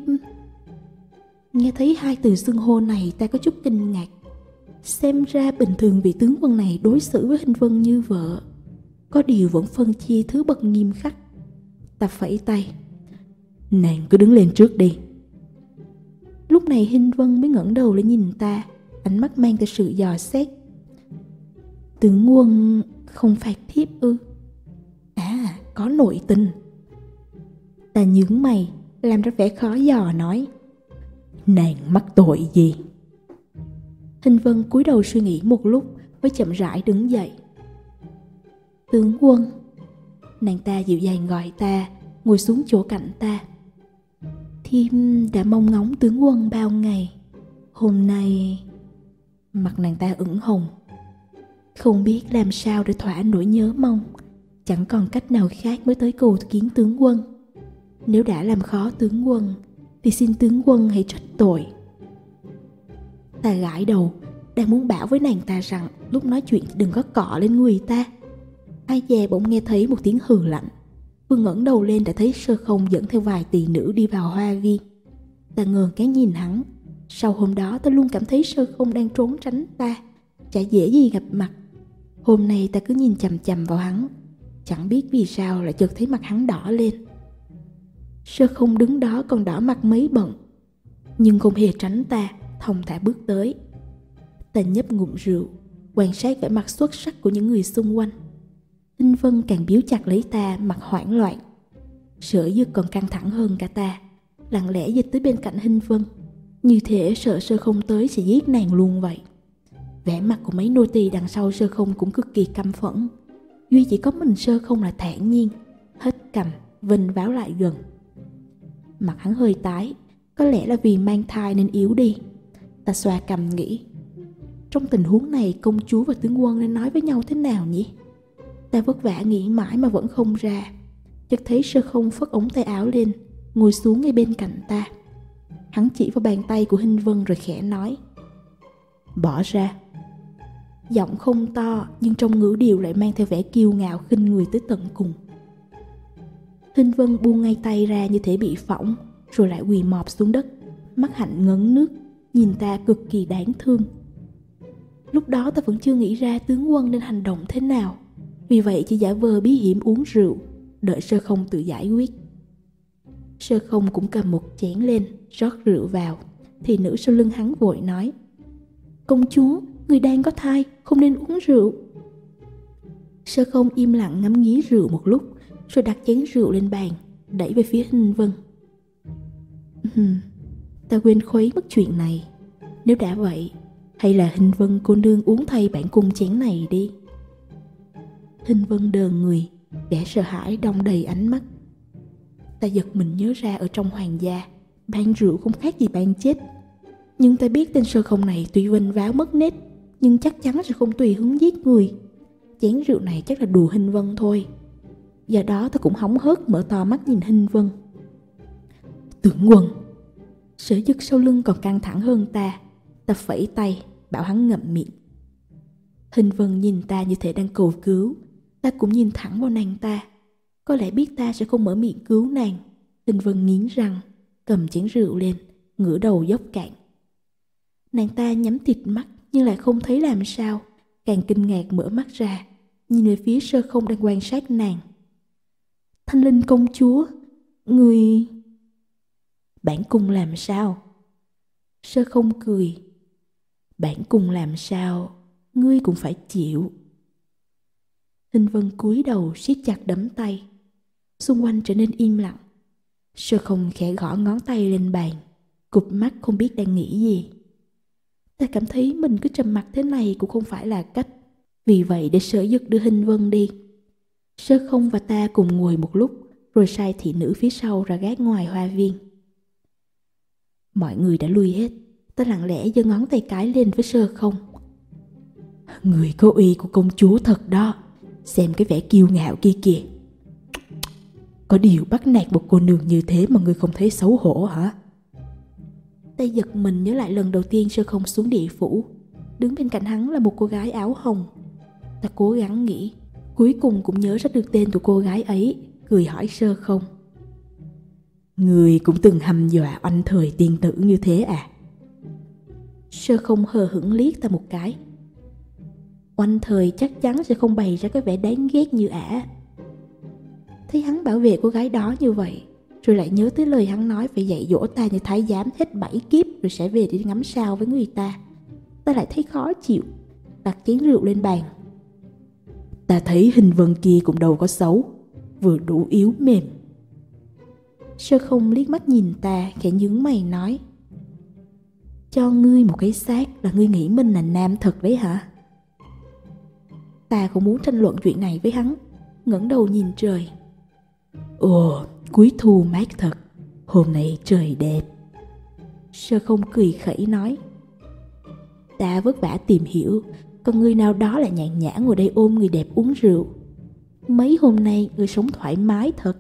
Nghe thấy hai từ xưng hô này, ta có chút kinh ngạc. Xem ra bình thường vị tướng quân này đối xử với Hình Vân như vợ, có điều vẫn phân chia thứ bậc nghiêm khắc. Ta phẩy tay: Nàng cứ đứng lên trước đi. Lúc này Hình Vân mới ngẩng đầu lên nhìn ta, ánh mắt mang theo sự dò xét. Tướng quân không phạt thiếp ư? À, có nội tình. Ta nhướng mày, làm ra vẻ khó dò nói: Nàng mắc tội gì? Hình Vân cúi đầu suy nghĩ một lúc mới chậm rãi đứng dậy. Tướng quân. Nàng ta dịu dàng gọi ta, ngồi xuống chỗ cạnh ta. Thiếp đã mong ngóng tướng quân bao ngày. Hôm nay... Mặt nàng ta ửng hồng. Không biết làm sao để thỏa nỗi nhớ mong. Chẳng còn cách nào khác mới tới cầu kiến tướng quân. Nếu đã làm khó tướng quân thì xin tướng quân hãy trách tội. Ta gãi đầu, đang muốn bảo với nàng ta rằng lúc nói chuyện đừng có cọ lên người ta. Ai dè bỗng nghe thấy một tiếng hừ lạnh. Vừa ngẩng đầu lên đã thấy Sơ Không dẫn theo vài tỳ nữ đi vào hoa viên. Ta ngơ ngác nhìn hắn. Sau hôm đó ta luôn cảm thấy Sơ Không đang trốn tránh ta, chả dễ gì gặp mặt. Hôm nay ta cứ nhìn chằm chằm vào hắn, chẳng biết vì sao lại chợt thấy mặt hắn đỏ lên. Sơ Không đứng đó còn đỏ mặt mấy bận, nhưng không hề tránh ta, thong thả bước tới. Ta nhấp ngụm rượu, quan sát vẻ mặt xuất sắc của những người xung quanh. Hình Vân càng biếu chặt lấy ta, mặt hoảng loạn. Sở Dực còn căng thẳng hơn cả ta, lặng lẽ dịch tới bên cạnh Hình Vân, như thể sợ Sơ Không tới sẽ giết nàng luôn vậy. Vẻ mặt của mấy nô tỳ đằng sau Sơ Không cũng cực kỳ căm phẫn. Duy chỉ có mình Sơ Không là thản nhiên, hết cầm, vinh váo lại gần. Mặt hắn hơi tái, có lẽ là vì mang thai nên yếu đi. Ta xoa cằm nghĩ, trong tình huống này công chúa và tướng quân nên nói với nhau thế nào nhỉ? Ta vất vả nghĩ mãi mà vẫn không ra. Chợt thấy Sơ Không phất ống tay áo lên, ngồi xuống ngay bên cạnh ta. Hắn chỉ vào bàn tay của Hình Vân rồi khẽ nói: Bỏ ra. Giọng không to, nhưng trong ngữ điệu lại mang theo vẻ kiêu ngạo khinh người tới tận cùng. Hình Vân buông ngay tay ra như thể bị phỏng, rồi lại quỳ mọp xuống đất, mắt hạnh ngấn nước, nhìn ta cực kỳ đáng thương. Lúc đó ta vẫn chưa nghĩ ra tướng quân nên hành động thế nào, vì vậy chỉ giả vờ bí hiểm uống rượu, đợi Sơ Không tự giải quyết. Sơ Không cũng cầm một chén lên, rót rượu vào, thì nữ sau lưng hắn vội nói: Công chúa, người đang có thai, không nên uống rượu. Sơ Không im lặng ngắm nghía rượu một lúc, rồi đặt chén rượu lên bàn, đẩy về phía Hình Vân. Uhm, ta quên khuấy mất chuyện này. Nếu đã vậy, hay là Hình Vân cô nương uống thay bản cung chén này đi. Hình Vân đờ người, vẻ sợ hãi đong đầy ánh mắt. Ta giật mình nhớ ra ở trong hoàng gia, ban rượu không khác gì ban chết. Nhưng ta biết tên Sơ Không này tuy vinh váo mất nết, nhưng chắc chắn sẽ không tùy hứng giết người. Chén rượu này chắc là đùa Hình Vân thôi. Do đó ta cũng hóng hớt mở to mắt nhìn Hinh Vân. Tướng quân. Sở Dực sau lưng còn căng thẳng hơn ta. Ta phẩy tay, bảo hắn ngậm miệng. Hinh Vân nhìn ta như thể đang cầu cứu. Ta cũng nhìn thẳng vào nàng ta. Có lẽ biết ta sẽ không mở miệng cứu nàng. Hinh Vân nghiến răng, cầm chén rượu lên, ngửa đầu dốc cạn. Nàng ta nhắm tịt mắt nhưng lại không thấy làm sao, càng kinh ngạc mở mắt ra, nhìn về phía Sơ Không đang quan sát nàng. Thanh Linh công chúa, người... Bản cung làm sao? Sơ Không cười. Bản cung làm sao, ngươi cũng phải chịu. Hinh Vân cúi đầu siết chặt đấm tay. Xung quanh trở nên im lặng. Sơ Không khẽ gõ ngón tay lên bàn, cụp mắt không biết đang nghĩ gì. Ta cảm thấy mình cứ trầm mặc thế này cũng không phải là cách. Vì vậy để Sở Dực đưa Hinh Vân đi. Sơ Không và ta cùng ngồi một lúc, rồi sai thị nữ phía sau ra gác ngoài hoa viên. Mọi người đã lui hết. Ta lặng lẽ giơ ngón tay cái lên với Sơ Không. Người có uy của công chúa thật đó. Xem cái vẻ kiêu ngạo kia kìa. Có điều bắt nạt một cô nương như thế mà người không thấy xấu hổ hả? Ta giật mình nhớ lại lần đầu tiên Sơ Không xuống địa phủ. Đứng bên cạnh hắn là một cô gái áo hồng. Ta cố gắng nghĩ, cuối cùng cũng nhớ ra được tên của cô gái ấy, cười hỏi Sơ Không. Người cũng từng hăm dọa oanh thời tiên tử như thế à? Sơ Không hờ hững liếc ta một cái. Oanh thời chắc chắn sẽ không bày ra cái vẻ đáng ghét như ả. Thấy hắn bảo vệ cô gái đó như vậy, rồi lại nhớ tới lời hắn nói phải dạy dỗ ta như thái giám hết bảy kiếp rồi sẽ về đi ngắm sao với người ta. Ta lại thấy khó chịu, đặt chén rượu lên bàn. Ta thấy Hinh Vân kia cũng đâu có xấu, vừa đủ yếu mềm. Sơ Không liếc mắt nhìn ta, khẽ nhướng mày nói. Cho ngươi một cái xác là ngươi nghĩ mình là nam thật đấy hả? Ta không muốn tranh luận chuyện này với hắn, ngẩng đầu nhìn trời. Ồ, cuối thu mát thật, hôm nay trời đẹp. Sơ Không cười khẩy nói. Ta vất vả tìm hiểu, còn người nào đó lại nhàn nhã ngồi đây ôm người đẹp uống rượu. Mấy hôm nay người sống thoải mái thật.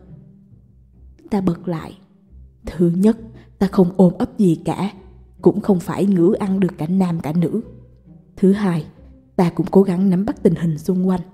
Ta bật lại. Thứ nhất, ta không ôm ấp gì cả, cũng không phải ngữ ăn được cả nam cả nữ. Thứ hai, ta cũng cố gắng nắm bắt tình hình xung quanh.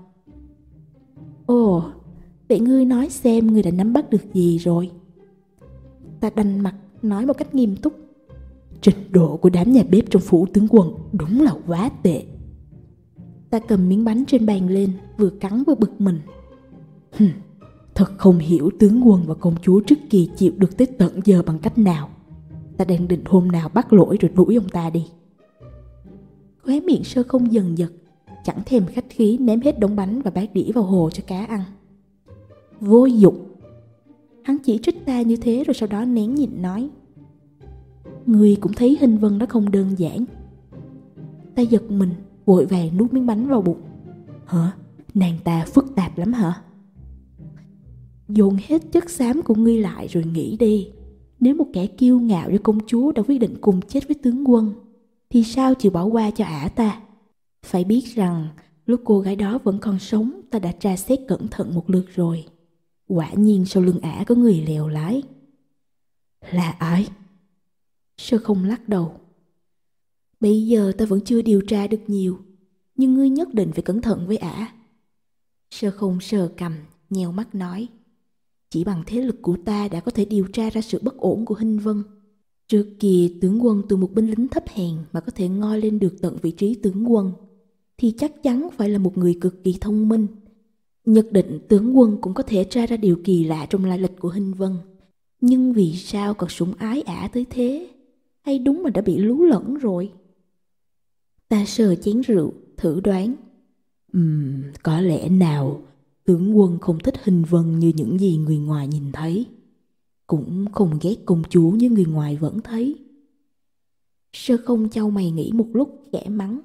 Ồ, vậy ngươi nói xem ngươi đã nắm bắt được gì rồi? Ta đanh mặt nói một cách nghiêm túc. Trình độ của đám nhà bếp trong phủ tướng quân đúng là quá tệ. Ta cầm miếng bánh trên bàn lên, vừa cắn vừa bực mình. Hừm, thật không hiểu tướng quân và công chúa trước kỳ chịu được tới tận giờ bằng cách nào. Ta đang định hôm nào bắt lỗi rồi đuổi ông ta đi. Khóe miệng Sơ Không dần giật, chẳng thèm khách khí ném hết đống bánh và bát đĩa vào hồ cho cá ăn. Vô dụng. Hắn chỉ trích ta như thế rồi sau đó nén nhịn nói. Ngươi cũng thấy Hinh Vân đó không đơn giản. Ta giật mình, vội vàng nuốt miếng bánh vào bụng. Hả? Nàng ta phức tạp lắm hả? Dồn hết chất xám của ngươi lại rồi nghĩ đi. Nếu một kẻ kiêu ngạo như công chúa đã quyết định cùng chết với tướng quân, thì sao chịu bỏ qua cho ả ta? Phải biết rằng lúc cô gái đó vẫn còn sống, ta đã tra xét cẩn thận một lượt rồi. Quả nhiên sau lưng ả có người lèo lái. Là ai? Sơ Không lắc đầu. Bây giờ ta vẫn chưa điều tra được nhiều, nhưng ngươi nhất định phải cẩn thận với ả. Sơ Không sờ cằm, nheo mắt nói. Chỉ bằng thế lực của ta đã có thể điều tra ra sự bất ổn của Hinh Vân. Trước kia tướng quân từ một binh lính thấp hèn mà có thể ngoi lên được tận vị trí tướng quân, thì chắc chắn phải là một người cực kỳ thông minh. Nhất định tướng quân cũng có thể tra ra điều kỳ lạ trong lai lịch của Hinh Vân. Nhưng vì sao còn sủng ái ả tới thế? Hay đúng mà đã bị lú lẫn rồi? Ta sờ chén rượu, thử đoán. Ừm, có lẽ nào tướng quân không thích Hinh Vân như những gì người ngoài nhìn thấy, cũng không ghét công chúa như người ngoài vẫn thấy. Sơ Không chau mày nghĩ một lúc, khẽ mắng.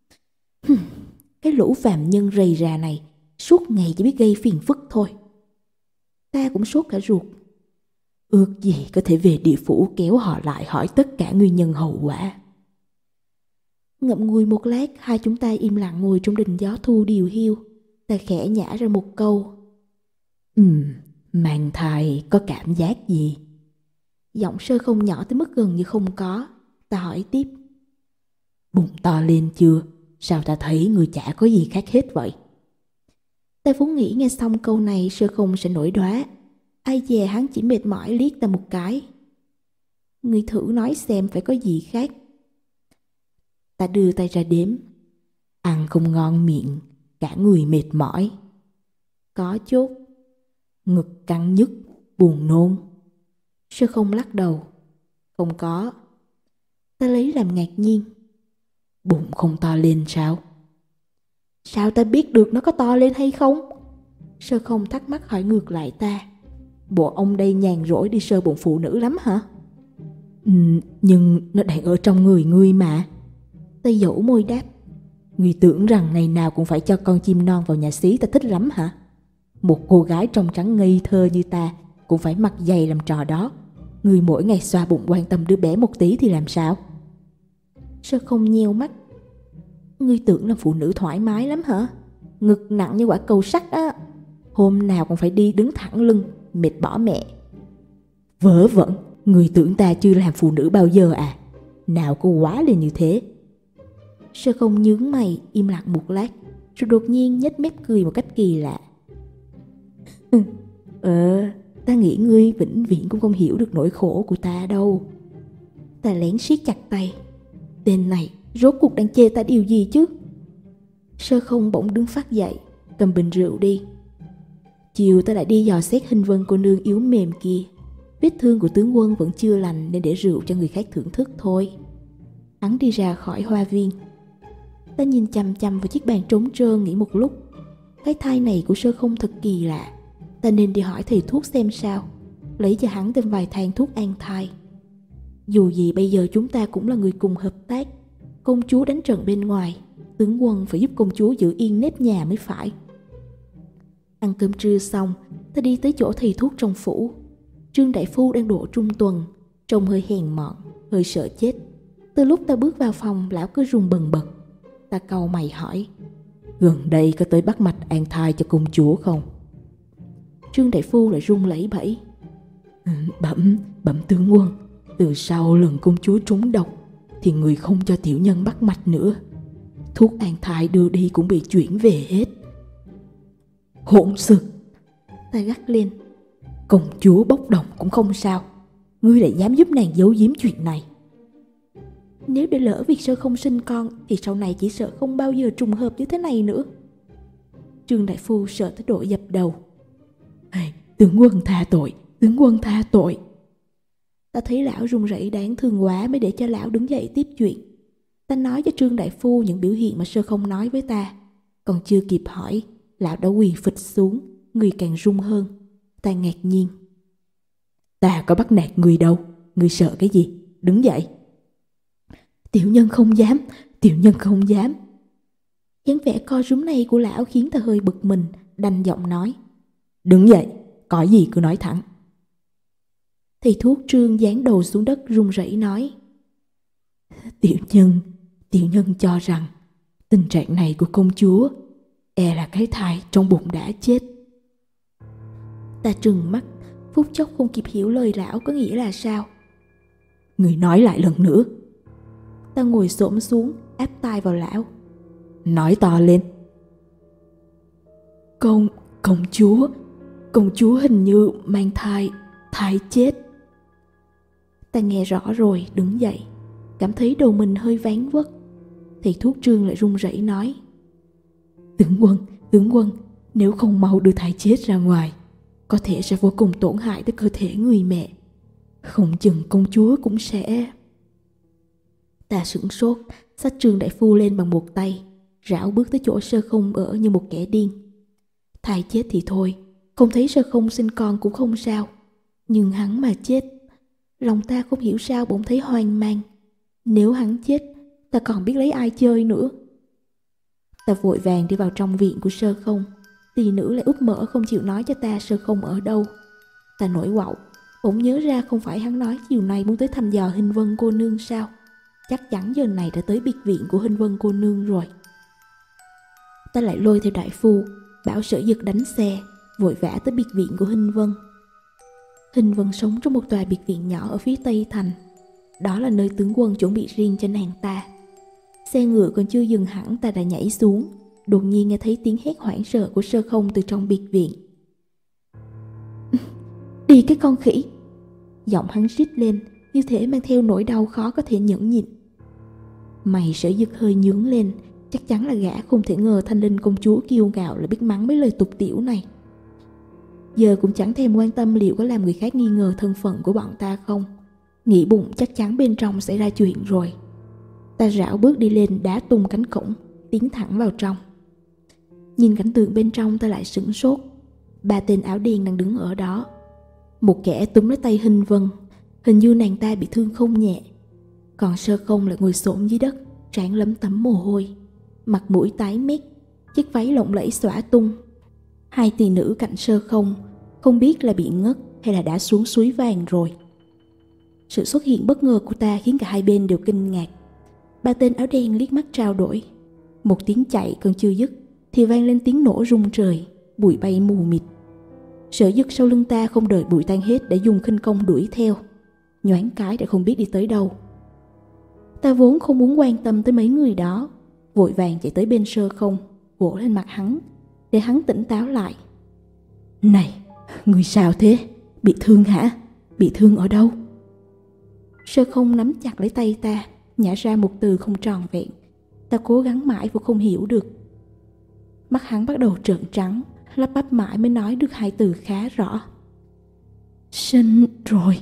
Cái lũ phàm nhân rầy rà này suốt ngày chỉ biết gây phiền phức thôi. Ta cũng sốt cả ruột. Ước gì có thể về địa phủ kéo họ lại hỏi tất cả nguyên nhân hậu quả. Ngậm ngùi một lát, hai chúng ta im lặng ngồi trong đình gió thu điều hiu. Ta khẽ nhả ra một câu. Ừm, mang thai có cảm giác gì? Giọng Sơ Không nhỏ tới mức gần như không có. Ta hỏi tiếp. Bụng to lên chưa? Sao ta thấy người chả có gì khác hết vậy? Ta vốn nghĩ nghe xong câu này Sơ Không sẽ nổi đoá. Ai dè hắn chỉ mệt mỏi liếc ta một cái. Ngươi thử nói xem phải có gì khác. Ta đưa tay ra đếm. Ăn không ngon miệng, cả người mệt mỏi. Có chút. Ngực căng nhức, buồn nôn. Sơ Không lắc đầu. Không có. Ta lấy làm ngạc nhiên. Bụng không to lên sao? Sao ta biết được nó có to lên hay không? Sơ Không thắc mắc hỏi ngược lại ta. Bộ ông đây nhàn rỗi đi sơ bụng phụ nữ lắm hả? Ừ, nhưng nó đang ở trong người ngươi mà. Ta dẫu môi đáp. Ngươi tưởng rằng ngày nào cũng phải cho con chim non vào nhà xí ta thích lắm hả? Một cô gái trong trắng ngây thơ như ta cũng phải mặc giày làm trò đó. Ngươi mỗi ngày xoa bụng quan tâm đứa bé một tí thì làm sao? Sơ Không nheo mắt. Ngươi tưởng là phụ nữ thoải mái lắm hả? Ngực nặng như quả cầu sắt á. Hôm nào cũng phải đi đứng thẳng lưng, mệt bỏ mẹ. Vớ vẩn, ngươi tưởng ta chưa làm phụ nữ bao giờ à? Nào có quá lên như thế. Sơ Không nhướng mày, im lặng một lát, rồi đột nhiên nhếch mép cười một cách kỳ lạ. Ờ, ta nghĩ ngươi vĩnh viễn cũng không hiểu được nỗi khổ của ta đâu. Ta lén siết chặt tay. Tên này rốt cuộc đang chê ta điều gì chứ? Sơ Không bỗng đứng phát dậy, cầm bình rượu đi. Chiều ta lại đi dò xét hình vân cô nương yếu mềm kia. Vết thương của tướng quân vẫn chưa lành nên để rượu cho người khác thưởng thức thôi. Hắn đi ra khỏi hoa viên. Ta nhìn chằm chằm vào chiếc bàn trống trơn nghĩ một lúc. Cái thai này của Sơ Không thật kỳ lạ. Ta nên đi hỏi thầy thuốc xem sao. Lấy cho hắn thêm vài thang thuốc an thai. Dù gì bây giờ chúng ta cũng là người cùng hợp tác. Công chúa đánh trận bên ngoài, tướng quân phải giúp công chúa giữ yên nếp nhà mới phải. Ăn cơm trưa xong, ta đi tới chỗ thầy thuốc trong phủ. Trương đại phu đang độ trung tuần, trông hơi hèn mọn, hơi sợ chết. Từ lúc ta bước vào phòng, lão cứ run bần bật. Ta cau mày hỏi. Gần đây có tới bắt mạch an thai cho công chúa không? Trương đại phu lại run lẩy bẩy. Ừ, bẩm, bẩm tướng quân, từ sau lần công chúa trúng độc thì người không cho tiểu nhân bắt mạch nữa. Thuốc an thai đưa đi cũng bị chuyển về hết. Hỗn xược! Ta gắt lên. Công chúa bốc đồng cũng không sao, ngươi lại dám giúp nàng giấu giếm chuyện này. Nếu để lỡ việc Sơ Không sinh con thì sau này chỉ sợ không bao giờ trùng hợp như thế này nữa. Trương đại phu sợ tới độ dập đầu. Hey, tướng quân tha tội, tướng quân tha tội. Ta thấy lão run rẩy đáng thương quá mới để cho lão đứng dậy tiếp chuyện. Ta nói cho Trương đại phu những biểu hiện mà Sơ Không nói với ta. Còn chưa kịp hỏi, lão đã quỳ phịch xuống, người càng run hơn. Ta ngạc nhiên. Ta có bắt nạt người đâu, người sợ cái gì? Đứng dậy. Tiểu nhân không dám, tiểu nhân không dám. dáng vẻ co rúm này của lão khiến ta hơi bực mình, đanh giọng nói. Đứng dậy, có gì cứ nói thẳng. Thầy thuốc Trương dán đầu xuống đất run rẩy nói. Tiểu nhân, tiểu nhân cho rằng tình trạng này của công chúa e là cái thai trong bụng đã chết. Ta trừng mắt, phút chốc không kịp hiểu lời lão có nghĩa là sao. Người nói lại lần nữa. Ta ngồi xổm xuống, áp tai vào lão. Nói to lên. Công, công chúa, công chúa hình như mang thai, thai chết. Ta nghe rõ rồi, đứng dậy, cảm thấy đầu mình hơi ván vất. Thầy thuốc Trương lại run rẩy nói. Tướng quân, tướng quân, nếu không mau đưa thai chết ra ngoài, có thể sẽ vô cùng tổn hại tới cơ thể người mẹ. Không chừng công chúa cũng sẽ... Ta sửng sốt, xách Trương đại phu lên bằng một tay, rảo bước tới chỗ Sơ Không ở như một kẻ điên. Thai chết thì thôi, không thấy Sơ Không sinh con cũng không sao. Nhưng hắn mà chết, lòng ta không hiểu sao bỗng thấy hoang mang. Nếu hắn chết, ta còn biết lấy ai chơi nữa. Ta vội vàng đi vào trong viện của Sơ Không. Tỳ nữ lại úp mở không chịu nói cho ta Sơ Không ở đâu. Ta nổi quạo, bỗng nhớ ra không phải hắn nói chiều nay muốn tới thăm dò Hình Vân cô nương sao. Chắc chắn giờ này đã tới biệt viện của Hình Vân cô nương rồi. Ta lại lôi theo đại phu, bảo Sở Dực đánh xe, vội vã tới biệt viện của Hinh Vân. Hinh Vân sống trong một tòa biệt viện nhỏ ở phía tây thành. Đó là nơi tướng quân chuẩn bị riêng cho nàng ta. Xe ngựa còn chưa dừng hẳn, ta đã nhảy xuống, đột nhiên nghe thấy tiếng hét hoảng sợ của Sơ Không từ trong biệt viện. Đi cái con khỉ! Giọng hắn rít lên, như thể mang theo nỗi đau khó có thể nhẫn nhịn. Mày Sở Dực hơi nhướng lên, chắc chắn là gã không thể ngờ Thanh Linh công chúa kiêu ngạo lại biết mắng mấy lời tục tĩu này. Giờ cũng chẳng thèm quan tâm liệu có làm người khác nghi ngờ thân phận của bọn ta không. Nghĩ bụng chắc chắn bên trong xảy ra chuyện rồi. Ta rảo bước đi lên, đá tung cánh cổng, tiến thẳng vào trong. Nhìn cảnh tượng bên trong, ta lại sửng sốt. Ba tên áo đen đang đứng ở đó. Một kẻ túm lấy tay Hinh Vân, hình như nàng ta bị thương không nhẹ. Còn Sơ Không lại ngồi xổm dưới đất, trán lấm tấm mồ hôi, mặt mũi tái mét, chiếc váy lộng lẫy xõa tung. Hai tỳ nữ cạnh Sơ Không không biết là bị ngất hay là đã xuống suối vàng rồi. Sự xuất hiện bất ngờ của ta khiến cả hai bên đều kinh ngạc. Ba tên áo đen liếc mắt trao đổi. Một tiếng chạy còn chưa dứt thì vang lên tiếng nổ rung trời, bụi bay mù mịt. Sở Dực sau lưng ta không đợi bụi tan hết đã dùng khinh công đuổi theo, nhoáng cái đã không biết đi tới đâu. Ta vốn không muốn quan tâm tới mấy người đó, vội vàng chạy tới bên Sơ Không, vỗ lên mặt hắn để hắn tỉnh táo lại. Này, người sao thế? Bị thương hả? Bị thương ở đâu? Sơ Không nắm chặt lấy tay ta, nhả ra một từ không tròn vẹn. Ta cố gắng mãi vẫn không hiểu được. Mắt hắn bắt đầu trợn trắng, lắp bắp mãi mới nói được hai từ khá rõ. Sinh rồi.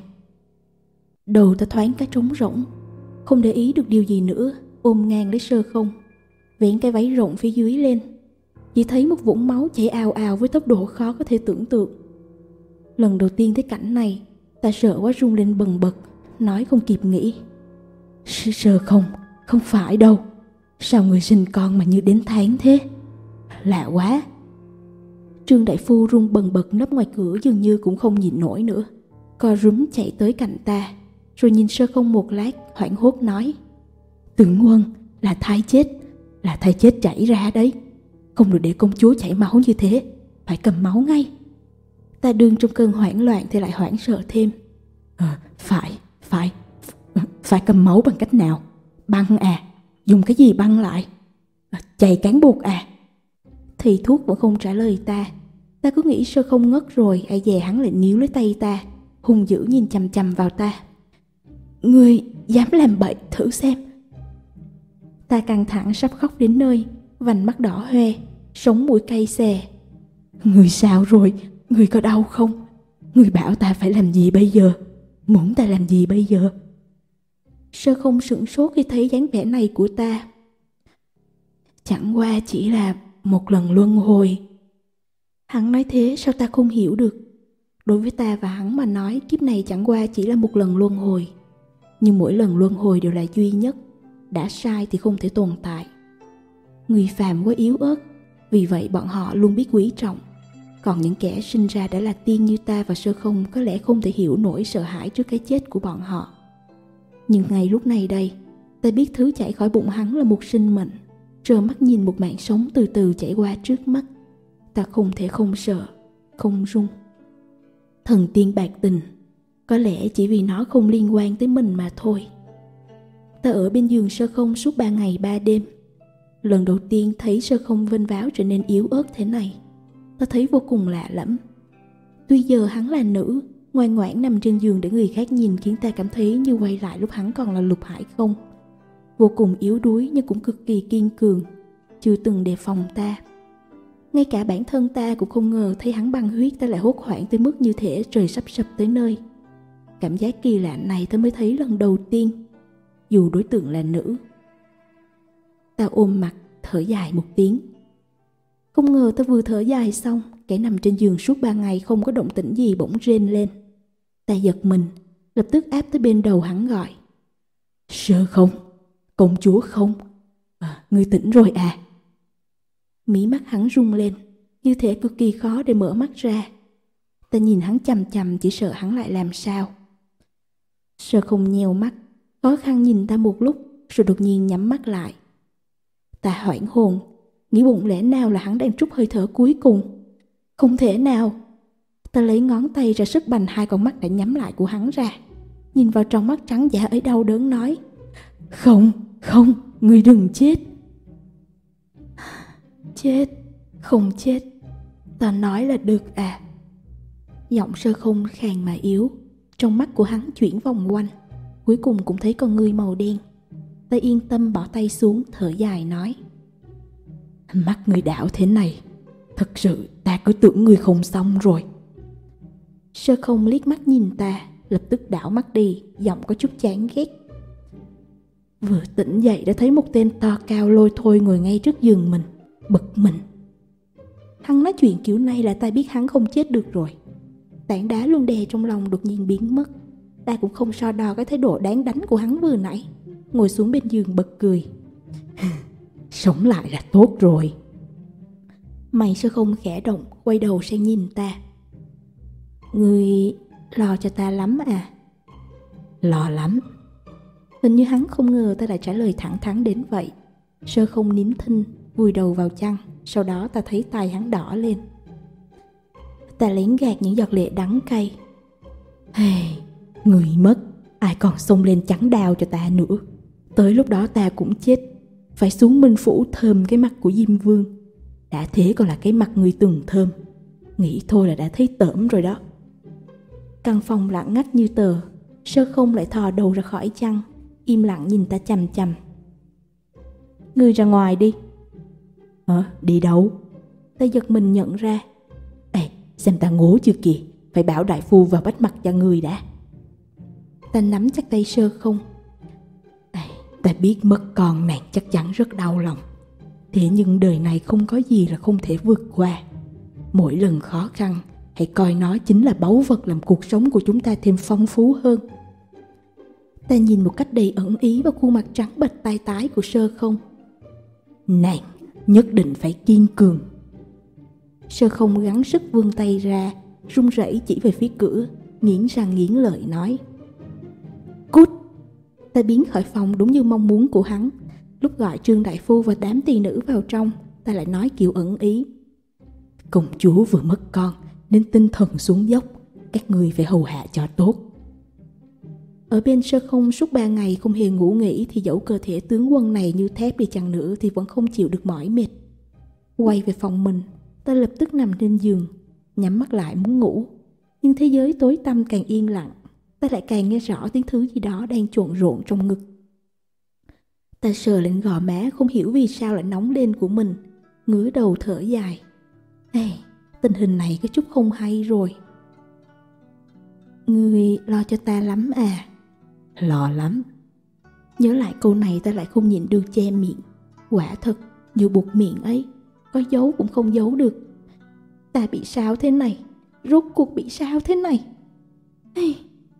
Đầu ta thoáng cái trống rỗng, không để ý được điều gì nữa, ôm ngang lấy Sơ Không, vén cái váy rộng phía dưới lên. Chỉ thấy một vũng máu chảy ào ào với tốc độ khó có thể tưởng tượng. Lần đầu tiên thấy cảnh này, ta sợ quá run lên bần bật, nói không kịp nghĩ. Sơ Không, không phải đâu. Sao người sinh con mà như đến tháng thế? Lạ quá. Trương đại phu run bần bật nấp ngoài cửa dường như cũng không nhịn nổi nữa, co rúm chạy tới cạnh ta, rồi nhìn Sơ Không một lát, hoảng hốt nói: Tướng quân, là thai chết, là thai chết chảy ra đấy. Không được để công chúa chảy máu như thế, phải cầm máu ngay. Ta đương trong cơn hoảng loạn thì lại hoảng sợ thêm. À, phải, phải, phải cầm máu bằng cách nào? Băng à? Dùng cái gì băng lại? À, chày cán bột à? Thầy thuốc vẫn không trả lời ta. Ta cứ nghĩ Sơ Không ngất rồi, ai dè hắn lại níu lấy tay ta, hung dữ nhìn chằm chằm vào ta. Ngươi dám làm bậy thử xem. Ta căng thẳng sắp khóc đến nơi, vành mắt đỏ hoe, sống mũi cay xè. Ngươi sao rồi? Ngươi có đau không? Ngươi bảo ta phải làm gì bây giờ? Muốn ta làm gì bây giờ? Sơ Không sửng sốt khi thấy dáng vẻ này của ta. Chẳng qua chỉ là một lần luân hồi. Hắn nói thế sao ta không hiểu được. Đối với ta và hắn mà nói, kiếp này chẳng qua chỉ là một lần luân hồi. Nhưng mỗi lần luân hồi đều là duy nhất, đã sai thì không thể tồn tại. Người phàm quá yếu ớt, vì vậy bọn họ luôn biết quý trọng. Còn những kẻ sinh ra đã là tiên như ta và Sơ Không có lẽ không thể hiểu nổi sợ hãi trước cái chết của bọn họ. Nhưng ngay lúc này đây, ta biết thứ chảy khỏi bụng hắn là một sinh mệnh, trơ mắt nhìn một mạng sống từ từ chảy qua trước mắt. Ta không thể không sợ, không run. Thần tiên bạc tình, có lẽ chỉ vì nó không liên quan tới mình mà thôi. Ta ở bên giường Sơ Không suốt ba ngày ba đêm. Lần đầu tiên thấy Sơ Không vênh váo trở nên yếu ớt thế này, ta thấy vô cùng lạ lẫm. Tuy giờ hắn là nữ, ngoan ngoãn nằm trên giường để người khác nhìn, khiến ta cảm thấy như quay lại lúc hắn còn là Lục Hải không. Vô cùng yếu đuối nhưng cũng cực kỳ kiên cường, chưa từng đề phòng ta. Ngay cả bản thân ta cũng không ngờ thấy hắn băng huyết ta lại hốt hoảng tới mức như thể trời sắp sập tới nơi. Cảm giác kỳ lạ này ta mới thấy lần đầu tiên, dù đối tượng là nữ. Ta ôm mặt, thở dài một tiếng. Không ngờ ta vừa thở dài xong, kẻ nằm trên giường suốt ba ngày không có động tĩnh gì bỗng rên lên. Ta giật mình, lập tức áp tới bên đầu hắn gọi: Sơ Không, công chúa không? À, ngươi tỉnh rồi à? Mí mắt hắn rung lên, như thể cực kỳ khó để mở mắt ra. Ta nhìn hắn chằm chằm, chỉ sợ hắn lại làm sao. Sơ Không nheo mắt, khó khăn nhìn ta một lúc, rồi đột nhiên nhắm mắt lại. Ta hoảng hồn, nghĩ bụng lẽ nào là hắn đang trút hơi thở cuối cùng. Không thể nào. Ta lấy ngón tay ra sức bành hai con mắt đã nhắm lại của hắn ra, nhìn vào trong mắt trắng dã ấy đau đớn nói: Không, không, ngươi đừng chết. Chết, không chết, ta nói là được à. Giọng Sơ Không khàn mà yếu, trong mắt của hắn chuyển vòng quanh, cuối cùng cũng thấy con ngươi màu đen. Ta yên tâm bỏ tay xuống, thở dài nói: Mắt ngươi đảo thế này, thật sự ta cứ tưởng ngươi không xong rồi. Sơ Không liếc mắt nhìn ta, lập tức đảo mắt đi, giọng có chút chán ghét. Vừa tỉnh dậy đã thấy một tên to cao lôi thôi ngồi ngay trước giường mình, bực mình. Hắn nói chuyện kiểu này là ta biết hắn không chết được rồi. Tảng đá luôn đè trong lòng đột nhiên biến mất. Ta cũng không so đo cái thái độ đáng đánh của hắn vừa nãy, ngồi xuống bên giường bật cười. Sống lại là tốt rồi. Mày Sơ Không khẽ động, quay đầu sang nhìn ta. Ngươi lo cho ta lắm à? Lo lắm. Hình như hắn không ngờ ta lại trả lời thẳng thắn đến vậy. Sơ Không nín thinh, vùi đầu vào chăn. Sau đó ta thấy tai hắn đỏ lên. Ta lén gạt những giọt lệ đắng cay. Hey, người mất, ai còn xông lên chắn đao cho ta nữa. Tới lúc đó ta cũng chết, phải xuống Minh Phủ thơm cái mặt của Diêm Vương. Đã thế còn là cái mặt người từng thơm. Nghĩ thôi là đã thấy tởm rồi đó. Căn phòng lặng ngắt như tờ. Sơ Không lại thò đầu ra khỏi chăn, im lặng nhìn ta chằm chằm. Ngươi ra ngoài đi. Hả? Đi đâu? Ta giật mình nhận ra. Ê, xem ta ngố chưa kìa, phải bảo đại phu vào bắt mặt cho ngươi đã. Ta nắm chắc tay Sơ Không. Ê, ta biết mất con nàng chắc chắn rất đau lòng. Thế nhưng đời này không có gì là không thể vượt qua. Mỗi lần khó khăn, hãy coi nó chính là báu vật làm cuộc sống của chúng ta thêm phong phú hơn. Ta nhìn một cách đầy ẩn ý vào khuôn mặt trắng bệch tai tái của Sơ Không. Nàng nhất định phải kiên cường. Sơ Không gắng sức vươn tay ra, run rẩy chỉ về phía cửa, nghiến răng nghiến lợi nói: Cút! Ta biến khỏi phòng đúng như mong muốn của hắn. Lúc gọi Trương đại phu và đám tỳ nữ vào trong, ta lại nói kiểu ẩn ý: Công chúa vừa mất con nên tinh thần xuống dốc, các người phải hầu hạ cho tốt. Ở bên Sơ Không suốt ba ngày không hề ngủ nghỉ, thì dẫu cơ thể tướng quân này như thép đi chăng nữa thì vẫn không chịu được mỏi mệt. Quay về phòng mình, ta lập tức nằm trên giường, nhắm mắt lại muốn ngủ. Nhưng thế giới tối tăm càng yên lặng, ta lại càng nghe rõ tiếng thứ gì đó đang trộn rộn trong ngực. Ta sờ lên gò má không hiểu vì sao lại nóng lên của mình, ngửa đầu thở dài. Ê, tình hình này có chút không hay rồi. Ngươi lo cho ta lắm à? Lo lắm. Nhớ lại câu này ta lại không nhịn được che miệng. Quả thật, như buộc miệng ấy, có giấu cũng không giấu được. Ta bị sao thế này? Rốt cuộc bị sao thế này? Hey.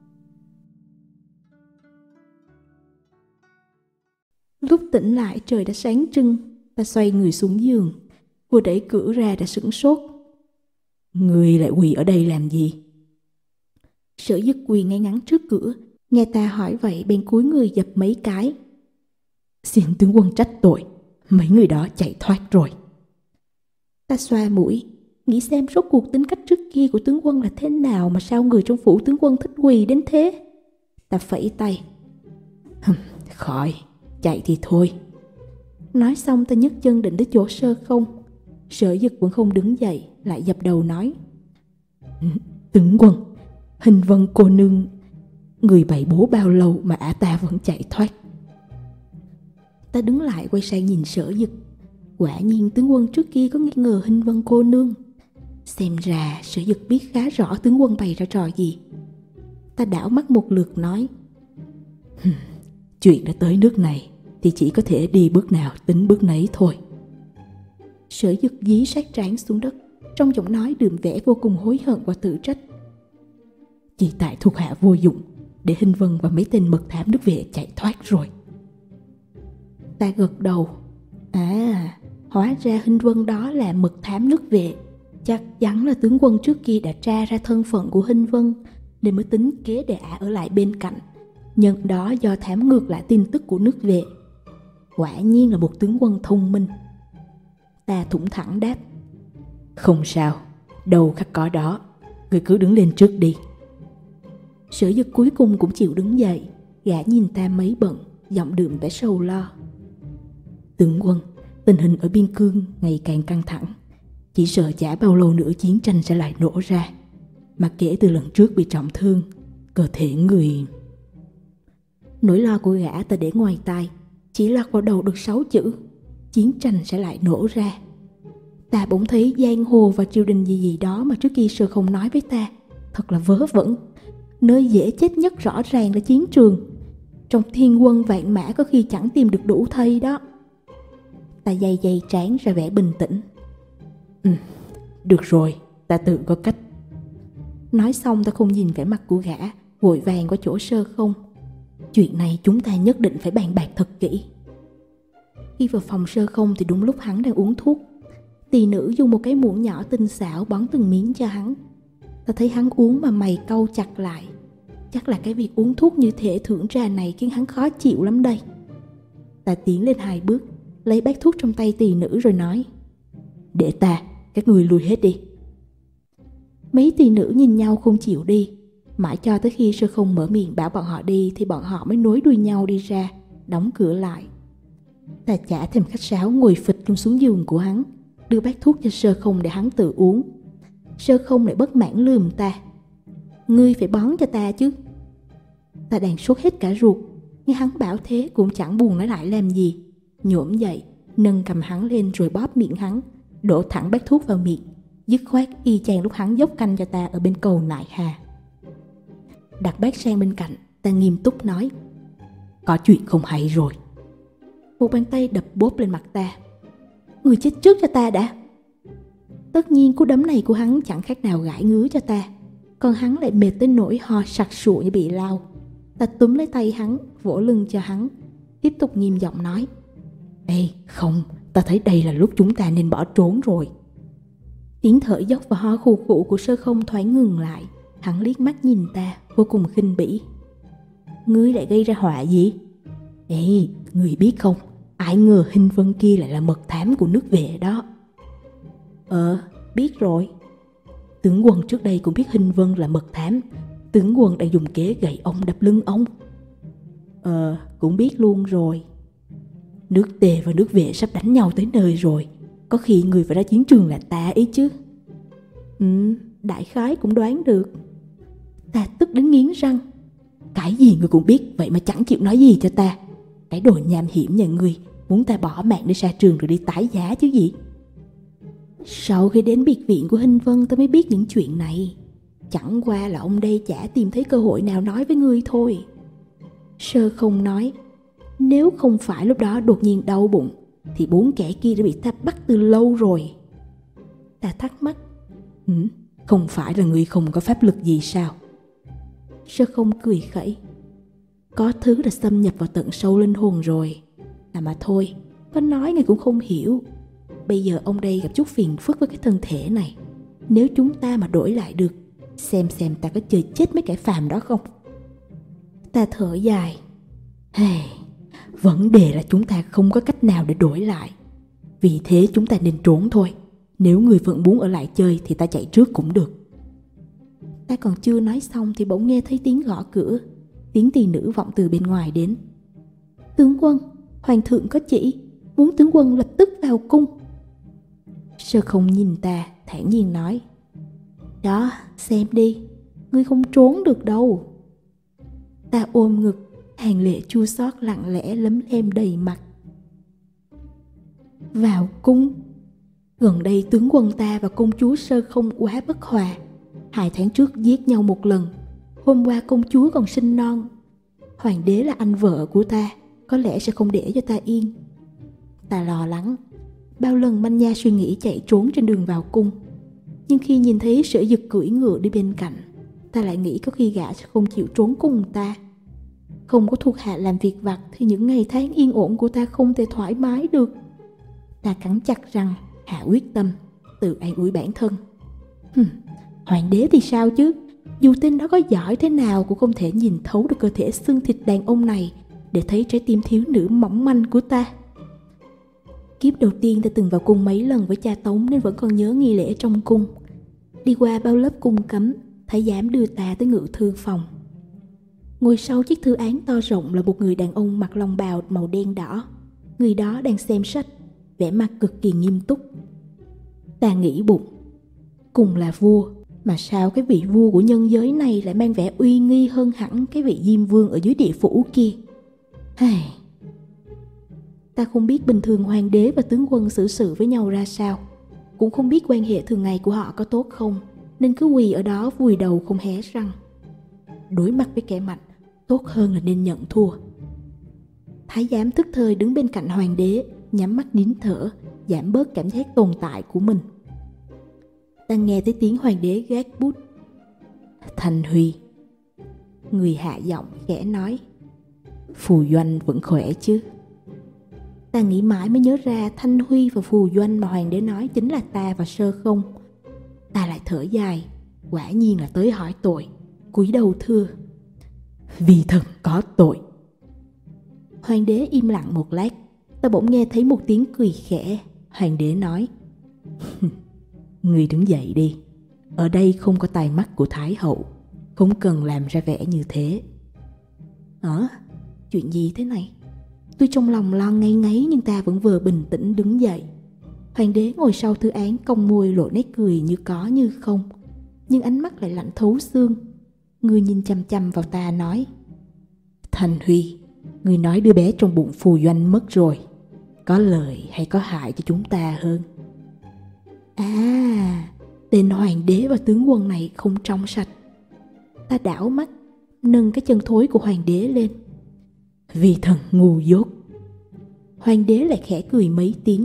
Lúc tỉnh lại trời đã sáng trưng. Ta xoay người xuống giường, vừa đẩy cửa ra đã sửng sốt. Ngươi lại quỳ ở đây làm gì? Sở Dực quỳ ngay ngắn trước cửa, nghe ta hỏi vậy bên cúi người dập mấy cái. Xin tướng quân trách tội, mấy người đó chạy thoát rồi. Ta xoa mũi, nghĩ xem rốt cuộc tính cách trước kia của tướng quân là thế nào mà sao người trong phủ tướng quân thích quỳ đến thế. Ta phẩy tay. Khỏi, chạy thì thôi. Nói xong ta nhấc chân định tới chỗ Sơ Không. Sở Dực vẫn không đứng dậy, lại dập đầu nói: Tướng quân, Hình Vân cô nương, người bày bố bao lâu mà ả ta vẫn chạy thoát. Ta đứng lại quay sang nhìn Sở Dực. Quả nhiên tướng quân trước kia có nghi ngờ Hình Vân cô nương. Xem ra Sở Dực biết khá rõ tướng quân bày ra trò gì. Ta đảo mắt một lượt nói: Chuyện đã tới nước này thì chỉ có thể đi bước nào tính bước nấy thôi. Sở Dực dí sát trán xuống đất, trong giọng nói đượm vẻ vô cùng hối hận và tự trách. Chỉ tại thuộc hạ vô dụng, để Hình Vân và mấy tên mật thám nước vệ chạy thoát rồi. Ta gật đầu. À, hóa ra Hình Vân đó là mật thám nước vệ. Chắc chắn là tướng quân trước kia đã tra ra thân phận của Hình Vân, nên mới tính kế để ả ở lại bên cạnh. Nhân đó do thám ngược lại tin tức của nước vệ. Quả nhiên là một tướng quân thông minh. Ta thủng thẳng đáp: Không sao, Đâu khắc có đó, người cứ đứng lên trước đi. Sở Dực cuối cùng cũng chịu đứng dậy. Gã nhìn ta mấy bận, giọng đượm vẻ sầu lo. Tướng quân, tình hình ở biên cương ngày càng căng thẳng. Chỉ sợ chả bao lâu nữa chiến tranh sẽ lại nổ ra. Mà kể từ lần trước bị trọng thương, cơ thể người... Nỗi lo của gã ta để ngoài tai, chỉ lọt vào đầu được sáu chữ: chiến tranh sẽ lại nổ ra. Ta bỗng thấy giang hồ và triều đình gì gì đó mà trước kia Sơ Không nói với ta thật là vớ vẩn. Nơi dễ chết nhất rõ ràng là chiến trường. Trong thiên quân vạn mã có khi chẳng tìm được đủ thây đó. Ta day day trán ra vẻ bình tĩnh. Ừ, được rồi, ta tự có cách. Nói xong ta không nhìn vẻ mặt của gã, vội vàng qua chỗ Sơ Không. Chuyện này chúng ta nhất định phải bàn bạc thật kỹ. Khi vào phòng Sơ Không thì đúng lúc hắn đang uống thuốc. Tỳ nữ dùng một cái muỗng nhỏ tinh xảo bón từng miếng cho hắn. Ta thấy hắn uống mà mày cau chặt lại. Chắc là cái việc uống thuốc như thể thưởng trà này khiến hắn khó chịu lắm đây. Ta tiến lên hai bước, lấy bát thuốc trong tay tỳ nữ rồi nói: Để ta, các người lui hết đi. Mấy tỳ nữ nhìn nhau không chịu đi. Mãi cho tới khi Sơ Không mở miệng bảo bọn họ đi thì bọn họ mới nối đuôi nhau đi ra, đóng cửa lại. Ta chả thèm khách sáo ngồi phịch luôn xuống giường của hắn, đưa bát thuốc cho Sơ Không để hắn tự uống. Sơ Không lại bất mãn lườm ta: Ngươi phải bón cho ta chứ. Ta đang sốt hết cả ruột, nghe hắn bảo thế cũng chẳng buồn nói lại làm gì. Nhổm dậy, nâng cầm hắn lên rồi bóp miệng hắn, đổ thẳng bát thuốc vào miệng, dứt khoát y chang lúc hắn dốc canh cho ta ở bên cầu Nại Hà. Đặt bát sang bên cạnh, ta nghiêm túc nói: Có chuyện không hay rồi. Một bàn tay đập bốp lên mặt ta: Người chết trước cho ta đã. Tất nhiên cú đấm này của hắn chẳng khác nào gãi ngứa cho ta, còn hắn lại mệt tới nỗi ho sặc sụa như bị lao. Ta túm lấy tay hắn, vỗ lưng cho hắn, tiếp tục nghiêm giọng nói: Ê, không, ta thấy đây là lúc chúng ta nên bỏ trốn rồi. Tiếng thở dốc và ho khù khụ của Sơ Không thoáng ngừng lại. Hắn liếc mắt nhìn ta, vô cùng khinh bỉ. Ngươi lại gây ra họa gì? Ê, ngươi biết không, ai ngờ Hinh Vân kia lại là mật thám của nước Vệ đó. Ờ, biết rồi. Tướng quân trước đây cũng biết Hinh Vân là mật thám. Tướng quân đã dùng kế gậy ông đập lưng ông. Ờ, cũng biết luôn rồi. Nước Tề và nước Vệ sắp đánh nhau tới nơi rồi. Có khi người phải ra chiến trường là ta ấy chứ. Ừ, đại khái cũng đoán được. Ta tức đến nghiến răng. Cái gì người cũng biết, vậy mà chẳng chịu nói gì cho ta. Cái đồ nham hiểm nhà ngươi, muốn ta bỏ mạng để ra trường rồi đi tái giá chứ gì. Sau khi đến biệt viện của Hinh Vân ta mới biết những chuyện này. Chẳng qua là ông đây chả tìm thấy cơ hội nào nói với ngươi thôi. Sơ Không nói: Nếu không phải lúc đó đột nhiên đau bụng thì bốn kẻ kia đã bị ta bắt từ lâu rồi. Ta thắc mắc: ừ, Không phải là ngươi không có pháp lực gì sao? Sơ Không cười khẩy: Có thứ đã xâm nhập vào tận sâu linh hồn rồi. À mà thôi, có nói người cũng không hiểu. Bây giờ ông đây gặp chút phiền phức với cái thân thể này. Nếu chúng ta mà đổi lại được, xem xem ta có chơi chết mấy kẻ phàm đó không. Ta thở dài: Hey, vấn đề là chúng ta không có cách nào để đổi lại. Vì thế chúng ta nên trốn thôi. Nếu người vẫn muốn ở lại chơi thì ta chạy trước cũng được. Ta còn chưa nói xong thì bỗng nghe thấy tiếng gõ cửa. Tiếng tỳ nữ vọng từ bên ngoài đến. Tướng quân, hoàng thượng có chỉ, muốn tướng quân lập tức vào cung. Sơ Không nhìn ta, thản nhiên nói: Đó, xem đi, ngươi không trốn được đâu. Ta ôm ngực, hàng lệ chua xót lặng lẽ lấm lem đầy mặt. Vào cung. Gần đây tướng quân ta và công chúa Sơ Không quá bất hòa. Hai tháng trước giết nhau một lần. Hôm qua công chúa còn sinh non. Hoàng đế là anh vợ của ta, có lẽ sẽ không để cho ta yên. Ta lo lắng. Bao lần manh nha suy nghĩ chạy trốn trên đường vào cung. Nhưng khi nhìn thấy Sở Dực cưỡi ngựa đi bên cạnh, ta lại nghĩ có khi gã sẽ không chịu trốn cùng ta. Không có thuộc hạ làm việc vặt thì những ngày tháng yên ổn của ta không thể thoải mái được. Ta cắn chặt răng, hạ quyết tâm, tự an ủi bản thân. Hừm, hoàng đế thì sao chứ? Dù tên đó có giỏi thế nào cũng không thể nhìn thấu được cơ thể xương thịt đàn ông này để thấy trái tim thiếu nữ mỏng manh của ta. Kiếp đầu tiên ta từng vào cung mấy lần với cha Tống nên vẫn còn nhớ nghi lễ trong cung. Đi qua bao lớp cung cấm, thái giám đưa ta tới ngự thư phòng. Ngồi sau chiếc thư án to rộng là một người đàn ông mặc long bào màu đen đỏ. Người đó đang xem sách, vẻ mặt cực kỳ nghiêm túc. Ta nghĩ bụng, cùng là vua, mà sao cái vị vua của nhân giới này lại mang vẻ uy nghi hơn hẳn cái vị Diêm Vương ở dưới địa phủ kia. Hây. Ta không biết bình thường hoàng đế và tướng quân xử sự với nhau ra sao, cũng không biết quan hệ thường ngày của họ có tốt không, nên cứ quỳ ở đó vùi đầu không hé răng. Đối mặt với kẻ mạnh, tốt hơn là nên nhận thua. Thái giám tức thời đứng bên cạnh hoàng đế, nhắm mắt nín thở, giảm bớt cảm giác tồn tại của mình. Ta nghe thấy tiếng hoàng đế gác bút. Thanh Huy. Người hạ giọng khẽ nói. Phù Doanh vẫn khỏe chứ? Ta nghĩ mãi mới nhớ ra Thanh Huy và Phù Doanh mà hoàng đế nói chính là ta và Sơ Không. Ta lại thở dài, quả nhiên là tới hỏi tội, cúi đầu thưa. Vì thần có tội. Hoàng đế im lặng một lát, ta bỗng nghe thấy một tiếng cười khẽ. Hoàng đế nói. Người đứng dậy đi, ở đây không có tai mắt của Thái hậu, không cần làm ra vẻ như thế. Hả? Chuyện gì thế này? Tôi trong lòng lo ngáy ngáy nhưng ta vẫn vừa bình tĩnh đứng dậy. Hoàng đế ngồi sau thư án cong môi lộ nét cười như có như không, nhưng ánh mắt lại lạnh thấu xương. Người nhìn chăm chăm vào ta nói. Thanh Huy, người nói đứa bé trong bụng Phù Doanh mất rồi, có lợi hay có hại cho chúng ta hơn? À, tên hoàng đế và tướng quân này không trong sạch. Ta đảo mắt, nâng cái chân thối của hoàng đế lên. Vì thần ngu dốt. Hoàng đế lại khẽ cười mấy tiếng.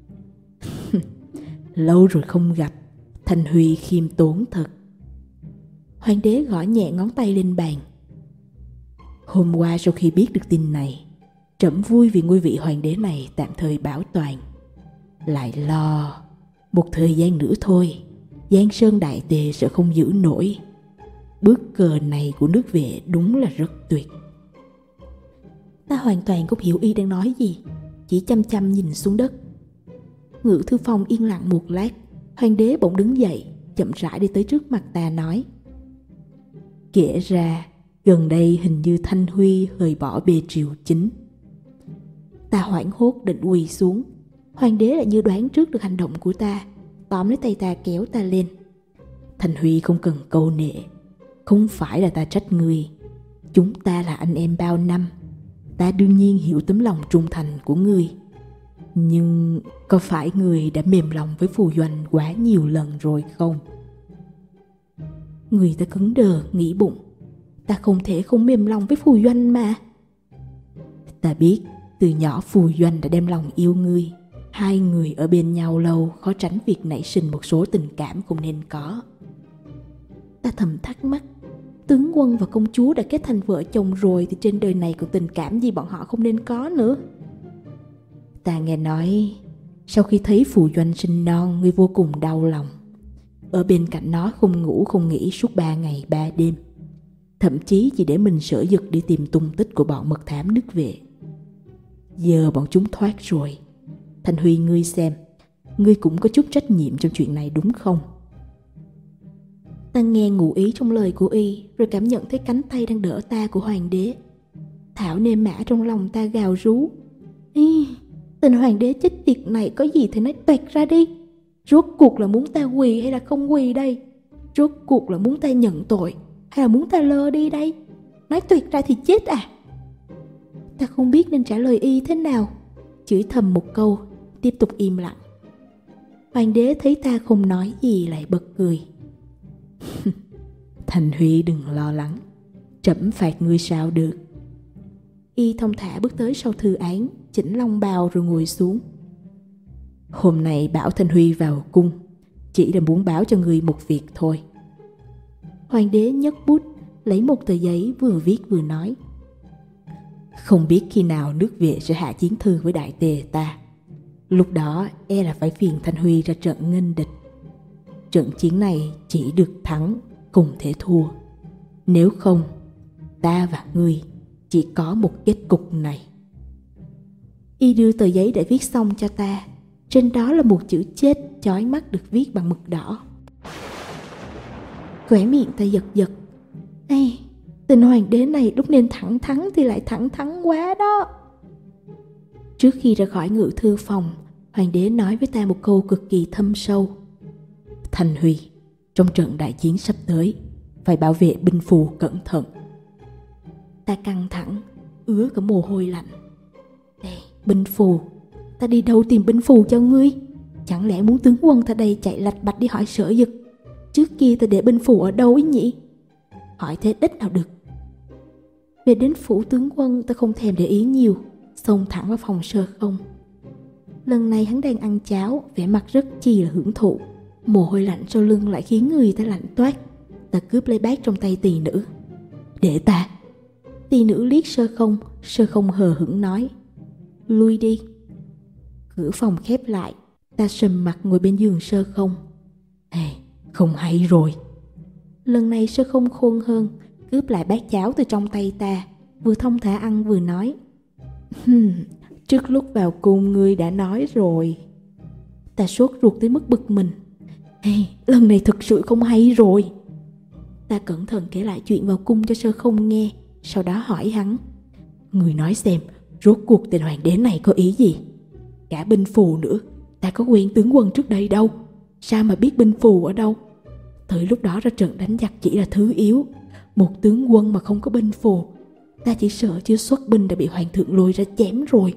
Lâu rồi không gặp, Thanh Huy khiêm tốn thật. Hoàng đế gõ nhẹ ngón tay lên bàn. Hôm qua sau khi biết được tin này, trẫm vui vì ngôi vị hoàng đế này tạm thời bảo toàn. Lại lo, một thời gian nữa thôi, Giang Sơn Đại Tề sẽ không giữ nổi. Bước cờ này của nước Vệ đúng là rất tuyệt. Ta hoàn toàn không hiểu y đang nói gì, chỉ chăm chăm nhìn xuống đất. Ngự thư phòng yên lặng một lát, hoàng đế bỗng đứng dậy, chậm rãi đi tới trước mặt ta nói. Kể ra, gần đây hình như Thanh Huy hơi bỏ bề triều chính. Ta hoảng hốt định quỳ xuống. Hoàng đế lại như đoán trước được hành động của ta, tóm lấy tay ta kéo ta lên. Thanh Huy không cần câu nệ, không phải là ta trách người. Chúng ta là anh em bao năm, ta đương nhiên hiểu tấm lòng trung thành của người. Nhưng có phải người đã mềm lòng với Phù Doanh quá nhiều lần rồi không? Người ta cứng đờ nghĩ bụng. Ta không thể không mềm lòng với Phù Doanh mà. Ta biết từ nhỏ Phù Doanh đã đem lòng yêu ngươi. Hai người ở bên nhau lâu, khó tránh việc nảy sinh một số tình cảm không nên có. Ta thầm thắc mắc, tướng quân và công chúa đã kết thành vợ chồng rồi thì trên đời này còn tình cảm gì bọn họ không nên có nữa. Ta nghe nói sau khi thấy Phù Doanh sinh non, ngươi vô cùng đau lòng. Ở bên cạnh nó không ngủ không nghỉ suốt ba ngày ba đêm, thậm chí chỉ để mình Sở Dực đi tìm tung tích của bọn mật thám nước Vệ. Giờ bọn chúng thoát rồi, Thanh Huy ngươi xem, ngươi cũng có chút trách nhiệm trong chuyện này đúng không? Ta nghe ngụ ý trong lời của y, rồi cảm nhận thấy cánh tay đang đỡ ta của hoàng đế. Thảo nêm mã trong lòng ta gào rú. Ý, tên hoàng đế chết tiệt này có gì thì nói toẹt ra đi. Rốt cuộc là muốn ta quỳ hay là không quỳ đây? Rốt cuộc là muốn ta nhận tội hay là muốn ta lơ đi đây? Nói toẹt ra thì chết à? Ta không biết nên trả lời y thế nào, chửi thầm một câu, tiếp tục im lặng. Hoàng đế thấy ta không nói gì lại bật cười. Thành Huy đừng lo lắng, trẫm phạt ngươi sao được. Y thông thả bước tới sau thư án, chỉnh long bào rồi ngồi xuống. Hôm nay bảo Thanh Huy vào cung, chỉ là muốn báo cho ngươi một việc thôi. Hoàng đế nhấc bút, lấy một tờ giấy vừa viết vừa nói. Không biết khi nào nước Vệ sẽ hạ chiến thư với Đại Tề ta. Lúc đó e là phải phiền Thanh Huy ra trận nghênh địch. Trận chiến này chỉ được thắng, không thể thua. Nếu không, ta và ngươi chỉ có một kết cục này. Y đưa tờ giấy đã viết xong cho ta. Trên đó là một chữ chết chói mắt được viết bằng mực đỏ. Khóe miệng ta giật giật. Ê, tên hoàng đế này lúc nên thẳng thắn thì lại thẳng thắn quá đó. Trước khi ra khỏi ngự thư phòng, hoàng đế nói với ta một câu cực kỳ thâm sâu. Thanh Huy, trong trận đại chiến sắp tới, phải bảo vệ binh phù cẩn thận. Ta căng thẳng, ứa cả mồ hôi lạnh. Ê, binh phù, ta đi đâu tìm binh phù cho ngươi? Chẳng lẽ muốn tướng quân ta đây chạy lạch bạch đi hỏi Sở Dực? Trước kia ta để binh phù ở đâu ấy nhỉ? Hỏi thế đích nào được. Về đến phủ tướng quân, ta không thèm để ý nhiều, xông thẳng vào phòng Sơ Không. Lần này hắn đang ăn cháo, vẻ mặt rất chi là hưởng thụ. Mồ hôi lạnh sau lưng lại khiến người ta lạnh toát. Ta cướp lấy bát trong tay tỳ nữ. Để ta. Tỳ nữ liếc Sơ Không, Sơ Không hờ hững nói. Lui đi. Cửa phòng khép lại, ta sầm mặt ngồi bên giường Sơ Không. Ê, không hay rồi. Lần này Sơ Không khôn hơn, cướp lại bát cháo từ trong tay ta, vừa thông thả ăn vừa nói. Hmm, trước lúc vào cung ngươi đã nói rồi. Ta sốt ruột tới mức bực mình. Ê, lần này thực sự không hay rồi. Ta cẩn thận kể lại chuyện vào cung cho Sơ Không nghe, sau đó hỏi hắn. Người nói xem, rốt cuộc tên hoàng đế này có ý gì? Cả binh phù nữa, ta có quen tướng quân trước đây đâu, sao mà biết binh phù ở đâu? Tới lúc đó ra trận đánh giặc chỉ là thứ yếu, một tướng quân mà không có binh phù, ta chỉ sợ chưa xuất binh đã bị hoàng thượng lôi ra chém rồi.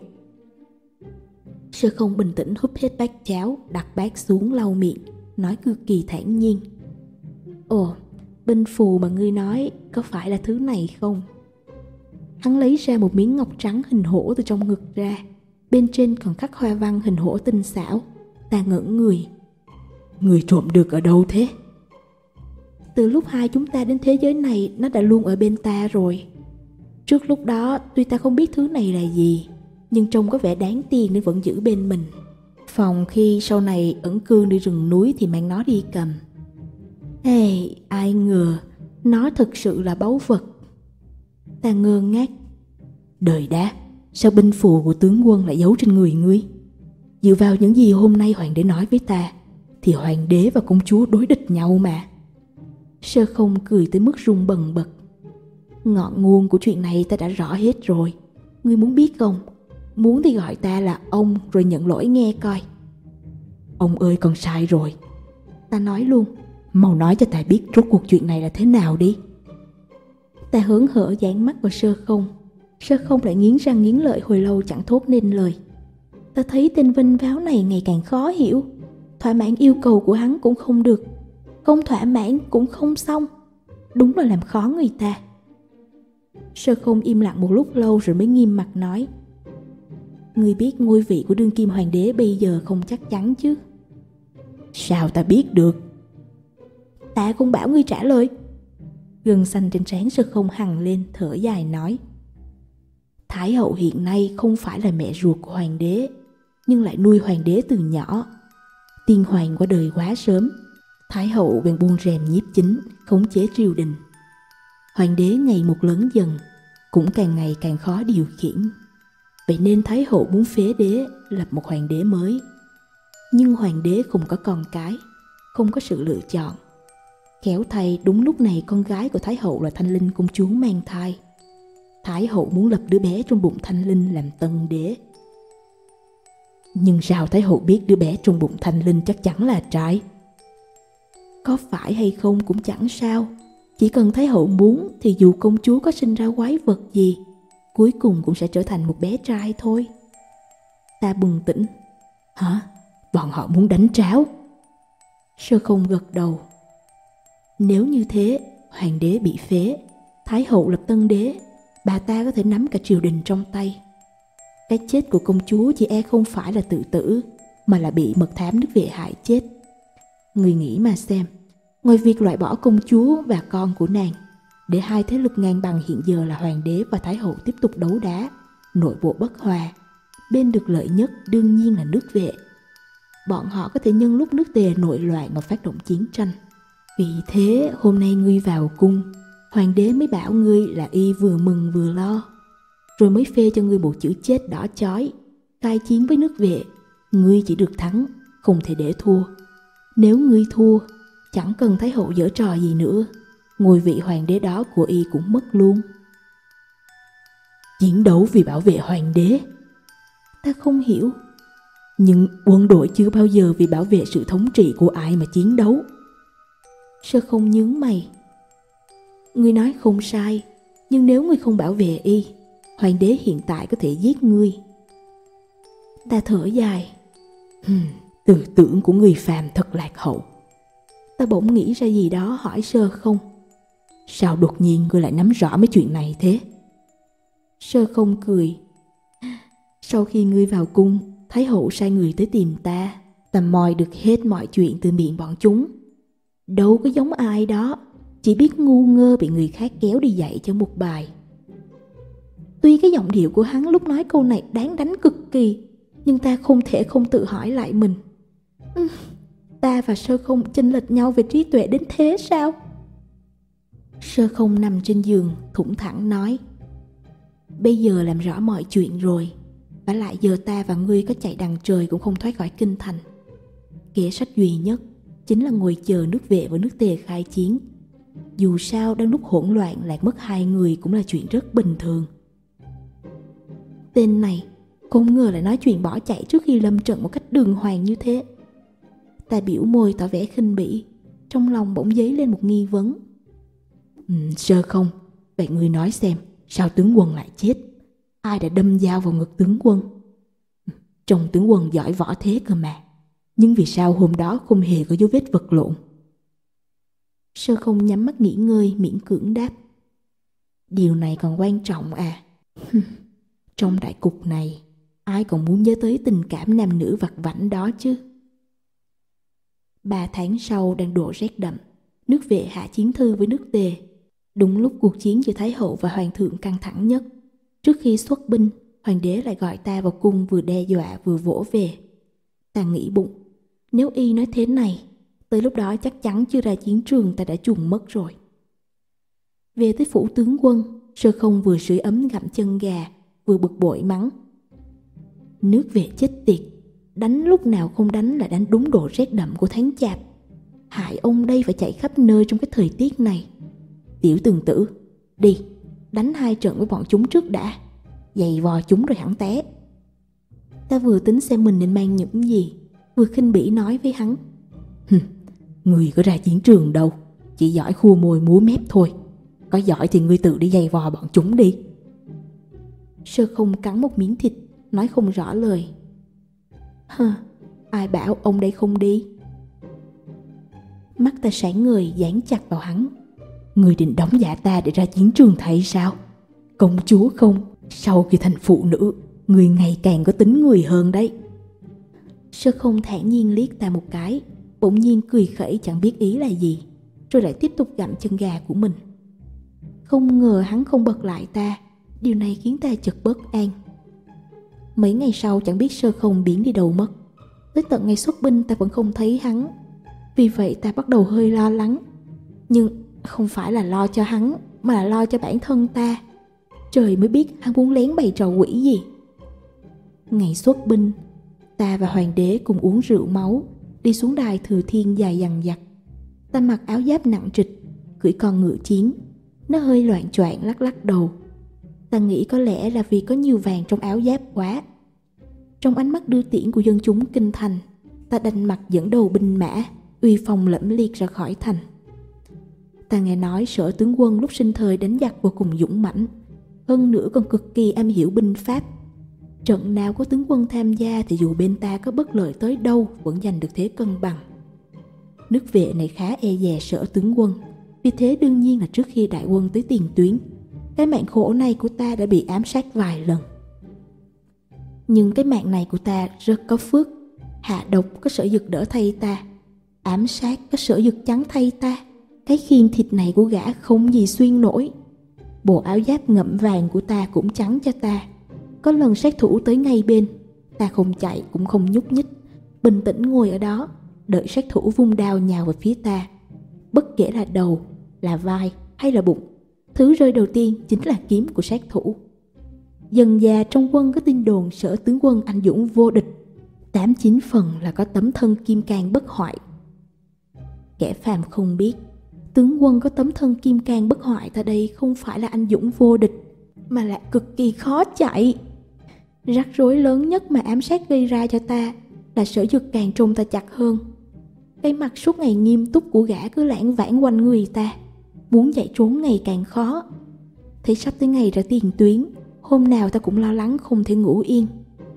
Sơ Không bình tĩnh húp hết bát cháo, đặt bát xuống lau miệng, nói cực kỳ thản nhiên. Ồ, binh phù mà ngươi nói có phải là thứ này không? Hắn lấy ra một miếng ngọc trắng hình hổ từ trong ngực ra, bên trên còn khắc hoa văn hình hổ tinh xảo. Ta ngẩn người. Người trộm được ở đâu thế? Từ lúc hai chúng ta đến thế giới này, nó đã luôn ở bên ta rồi. Trước lúc đó, tuy ta không biết thứ này là gì, nhưng trông có vẻ đáng tiền nên vẫn giữ bên mình. Phòng khi sau này ẩn cư đi rừng núi thì mang nó đi cầm. Hey, ai ngờ, nó thực sự là báu vật. Ta ngơ ngác. Đời đá, sao binh phù của tướng quân lại giấu trên người ngươi? Dựa vào những gì hôm nay hoàng đế nói với ta, thì hoàng đế và công chúa đối địch nhau mà. Sơ Không cười tới mức run bần bật. Ngọn nguồn của chuyện này ta đã rõ hết rồi. Ngươi muốn biết không? Muốn thì gọi ta là ông rồi nhận lỗi nghe coi. Ông ơi, con sai rồi. Ta nói luôn. Mau nói cho ta biết rốt cuộc chuyện này là thế nào đi. Ta hớn hở dán mắt vào Sơ Không. Sơ Không lại nghiến răng nghiến lợi hồi lâu chẳng thốt nên lời. Ta thấy tên vinh váo này ngày càng khó hiểu. Thỏa mãn yêu cầu của hắn cũng không được, không thỏa mãn cũng không xong. Đúng là làm khó người ta. Sơ Không im lặng một lúc lâu rồi mới nghiêm mặt nói. Ngươi biết ngôi vị của đương kim hoàng đế bây giờ không chắc chắn chứ? Sao ta biết được? Ta không bảo ngươi trả lời. Gân xanh trên trán Sơ Không hằn lên, thở dài nói. Thái hậu hiện nay không phải là mẹ ruột của hoàng đế, nhưng lại nuôi hoàng đế từ nhỏ. Tiên hoàng qua đời quá sớm, Thái hậu bèn buông rèm nhiếp chính, khống chế triều đình. Hoàng đế ngày một lớn dần, cũng càng ngày càng khó điều khiển. Vậy nên Thái hậu muốn phế đế, lập một hoàng đế mới. Nhưng hoàng đế không có con cái, không có sự lựa chọn. Khéo thay đúng lúc này con gái của Thái hậu là Thanh Linh công chúa mang thai. Thái hậu muốn lập đứa bé trong bụng Thanh Linh làm tân đế. Nhưng sao Thái hậu biết đứa bé trong bụng Thanh Linh chắc chắn là trai? Có phải hay không cũng chẳng sao. Chỉ cần Thái hậu muốn thì dù công chúa có sinh ra quái vật gì, cuối cùng cũng sẽ trở thành một bé trai thôi. Ta bừng tỉnh. Hả? Bọn họ muốn đánh tráo? Sơ Không gật đầu. Nếu như thế, hoàng đế bị phế, Thái hậu lập tân đế, bà ta có thể nắm cả triều đình trong tay. Cái chết của công chúa chỉ e không phải là tự tử, mà là bị mật thám nước Vệ hại chết. Người nghĩ mà xem, ngoài việc loại bỏ công chúa và con của nàng, để hai thế lực ngang bằng hiện giờ là hoàng đế và thái hậu tiếp tục đấu đá, nội bộ bất hòa, bên được lợi nhất đương nhiên là nước Vệ. Bọn họ có thể nhân lúc nước Tề nội loạn mà phát động chiến tranh. Vì thế hôm nay ngươi vào cung, hoàng đế mới bảo ngươi là y vừa mừng vừa lo, rồi mới phê cho ngươi một chữ chết đỏ chói. Khai chiến với nước Vệ, ngươi chỉ được thắng, không thể để thua. Nếu ngươi thua, Chẳng cần Thái hậu giở trò gì nữa, ngôi vị hoàng đế đó của y cũng mất luôn. Chiến đấu vì bảo vệ hoàng đế? Ta không hiểu. Nhưng quân đội chưa bao giờ vì bảo vệ sự thống trị của ai mà chiến đấu. Sơ Không nhướng mày. Ngươi nói không sai, nhưng nếu ngươi không bảo vệ y, hoàng đế hiện tại có thể giết ngươi. Ta thở dài. Hmm, tư tưởng của người phàm thật lạc hậu. Ta bỗng nghĩ ra gì đó hỏi Sơ Không. Sao đột nhiên ngươi lại nắm rõ mấy chuyện này thế? Sơ Không cười. Sau khi ngươi vào cung, Thái hậu sai người tới tìm ta. Ta moi được hết mọi chuyện từ miệng bọn chúng. Đâu có giống ai đó, chỉ biết ngu ngơ bị người khác kéo đi dạy cho một bài. Tuy cái giọng điệu của hắn lúc nói câu này đáng đánh cực kỳ, nhưng ta không thể không tự hỏi lại mình. Ừ, ta và Sơ Không chênh lệch nhau về trí tuệ đến thế sao? Sơ Không nằm trên giường, thủng thẳng nói. Bây giờ làm rõ mọi chuyện rồi. Vả lại giờ ta và ngươi có chạy đằng trời cũng không thoát khỏi kinh thành. Kế sách duy nhất chính là ngồi chờ nước Vệ và nước Tề khai chiến. Dù sao đang lúc hỗn loạn lạc mất hai người cũng là chuyện rất bình thường. Tên này không ngờ lại nói chuyện bỏ chạy trước khi lâm trận một cách đường hoàng như thế. Ta biểu môi tỏ vẻ khinh bỉ, trong lòng bỗng dấy lên một nghi vấn. Ừ, Sơ Không, vậy ngươi nói xem, sao tướng quân lại chết? Ai đã đâm dao vào ngực tướng quân? Trông tướng quân giỏi võ thế cơ mà, nhưng vì sao hôm đó không hề có dấu vết vật lộn? Sơ Không nhắm mắt nghỉ ngơi, miễn cưỡng đáp. Điều này còn quan trọng à? Trong đại cục này, ai còn muốn nhớ tới tình cảm nam nữ vặt vãnh đó chứ? Ba tháng sau đang đổ rét đậm, nước Vệ hạ chiến thư với nước Tề. Đúng lúc cuộc chiến giữa Thái hậu và Hoàng thượng căng thẳng nhất. Trước khi xuất binh, Hoàng đế lại gọi ta vào cung, vừa đe dọa vừa vỗ về. Ta nghĩ bụng, nếu y nói thế này, tới lúc đó chắc chắn chưa ra chiến trường ta đã trùng mất rồi. Về tới phủ tướng quân, Sơ Không vừa sưởi ấm gặm chân gà, vừa bực bội mắng. Nước Vệ chết tiệt, đánh lúc nào không đánh là đánh đúng độ rét đậm của tháng Chạp. Hại ông đây phải chạy khắp nơi trong cái thời tiết này. Tiểu Tường Tử, đi, đánh hai trận với bọn chúng trước đã, giày vò chúng rồi hẳn té. Ta vừa tính xem mình nên mang những gì, vừa khinh bỉ nói với hắn. Người có ra chiến trường đâu, chỉ giỏi khua môi múa mép thôi. Có giỏi thì ngươi tự đi giày vò bọn chúng đi. Sơ Không cắn một miếng thịt, nói không rõ lời. Hơ, ai bảo ông đây không đi? Mắt ta sáng ngời dán chặt vào hắn. Người định đóng giả ta để ra chiến trường thấy sao? Công chúa không, sau khi thành phụ nữ, người ngày càng có tính người hơn đấy. Sơ Không thản nhiên liếc ta một cái, bỗng nhiên cười khẩy chẳng biết ý là gì, rồi lại tiếp tục gặm chân gà của mình. Không ngờ hắn không bật lại ta, điều này khiến ta chợt bất an. Mấy ngày sau chẳng biết Sơ Không biến đi đâu mất. Tới tận ngày xuất binh ta vẫn không thấy hắn. Vì vậy ta bắt đầu hơi lo lắng. Nhưng không phải là lo cho hắn, mà là lo cho bản thân ta. Trời mới biết hắn muốn lén bày trò quỷ gì. Ngày xuất binh, ta và hoàng đế cùng uống rượu máu, đi xuống đài Thừa Thiên dài dằng dặc. Ta mặc áo giáp nặng trịch, cưỡi con ngựa chiến. Nó hơi loạng choạng lắc lắc đầu. Ta nghĩ có lẽ là vì có nhiều vàng trong áo giáp quá. Trong ánh mắt đưa tiễn của dân chúng kinh thành, ta đành mặt dẫn đầu binh mã, uy phong lẫm liệt ra khỏi thành. Ta nghe nói Sở tướng quân lúc sinh thời đánh giặc vô cùng dũng mãnh, hơn nữa còn cực kỳ am hiểu binh pháp. Trận nào có tướng quân tham gia thì dù bên ta có bất lợi tới đâu vẫn giành được thế cân bằng. Nước Vệ này khá e dè Sở tướng quân, vì thế đương nhiên là trước khi đại quân tới tiền tuyến, cái mạng khổ này của ta đã bị ám sát vài lần. Nhưng cái mạng này của ta rất có phước. Hạ độc có Sở Dực đỡ thay ta, ám sát có Sở Dực chắn thay ta. Cái khiên thịt này của gã không gì xuyên nổi. Bộ áo giáp ngậm vàng của ta cũng chắn cho ta. Có lần sát thủ tới ngay bên, ta không chạy cũng không nhúc nhích, bình tĩnh ngồi ở đó, đợi sát thủ vung đao nhào về phía ta. Bất kể là đầu, là vai hay là bụng, thứ rơi đầu tiên chính là kiếm của sát thủ. Dần già trong quân có tin đồn Sở tướng quân anh dũng vô địch, tám chín phần là có tấm thân kim cang bất hoại. Kẻ phàm không biết, tướng quân có tấm thân kim cang bất hoại ta đây không phải là anh dũng vô địch, mà là cực kỳ khó chạy. Rắc rối lớn nhất mà ám sát gây ra cho ta là Sở Dực càng trông ta chặt hơn. Cái mặt suốt ngày nghiêm túc của gã cứ lãng vãng quanh người ta, muốn chạy trốn ngày càng khó. Thấy sắp tới ngày ra tiền tuyến, hôm nào ta cũng lo lắng không thể ngủ yên.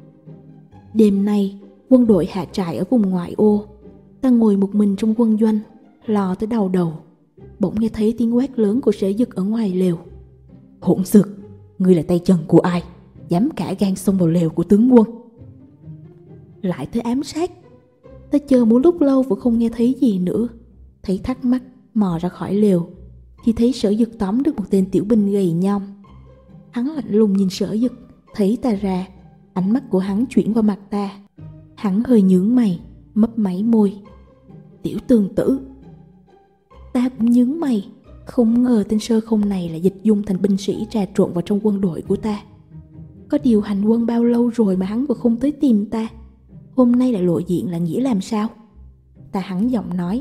Đêm nay, quân đội hạ trại ở vùng ngoại ô. Ta ngồi một mình trong quân doanh, lo tới đau đầu. Bỗng nghe thấy tiếng quát lớn của Sở Dực ở ngoài lều. Hỗn xược, ngươi là tay chân của ai, dám cả gan xông vào lều của tướng quân? Lại tới ám sát. Ta chờ một lúc lâu vẫn không nghe thấy gì nữa. Thấy thắc mắc, mò ra khỏi lều, thì thấy Sở Dực tóm được một tên tiểu binh gầy nhom. Hắn lạnh lùng nhìn Sở Dực, thấy ta ra, ánh mắt của hắn chuyển qua mặt ta. Hắn hơi nhướng mày, mấp máy môi. Tiểu tường tử. Ta cũng nhướng mày, không ngờ tên sơ không này là dịch dung thành binh sĩ trà trộn vào trong quân đội của ta. Có điều hành quân bao lâu rồi mà hắn vẫn không tới tìm ta. Hôm nay lại lộ diện là nghĩa làm sao? Ta hắn giọng nói.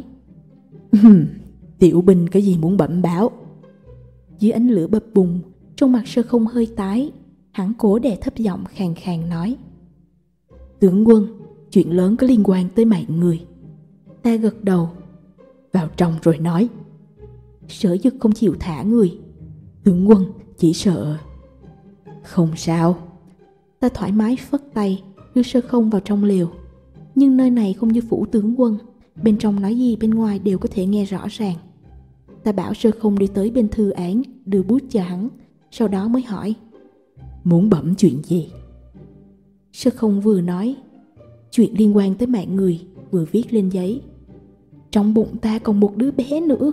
Tiểu binh có gì muốn bẩm báo? Dưới ánh lửa bập bùng, trong mặt sơ không hơi tái. Hắn cố đè thấp giọng khàn khàn nói. Tướng quân, chuyện lớn có liên quan tới mạng người. Ta gật đầu. Vào trong rồi nói. Sở Dực không chịu thả người. Tướng quân chỉ sợ. Không sao. Ta thoải mái phất tay, đưa sơ không vào trong lều. Nhưng nơi này không như phủ tướng quân, bên trong nói gì bên ngoài đều có thể nghe rõ ràng. Ta bảo sơ không đi tới bên thư án, đưa bút cho hắn, sau đó mới hỏi. Muốn bẩm chuyện gì? Sơ không vừa nói, chuyện liên quan tới mạng người, vừa viết lên giấy. Trong bụng ta còn một đứa bé nữa.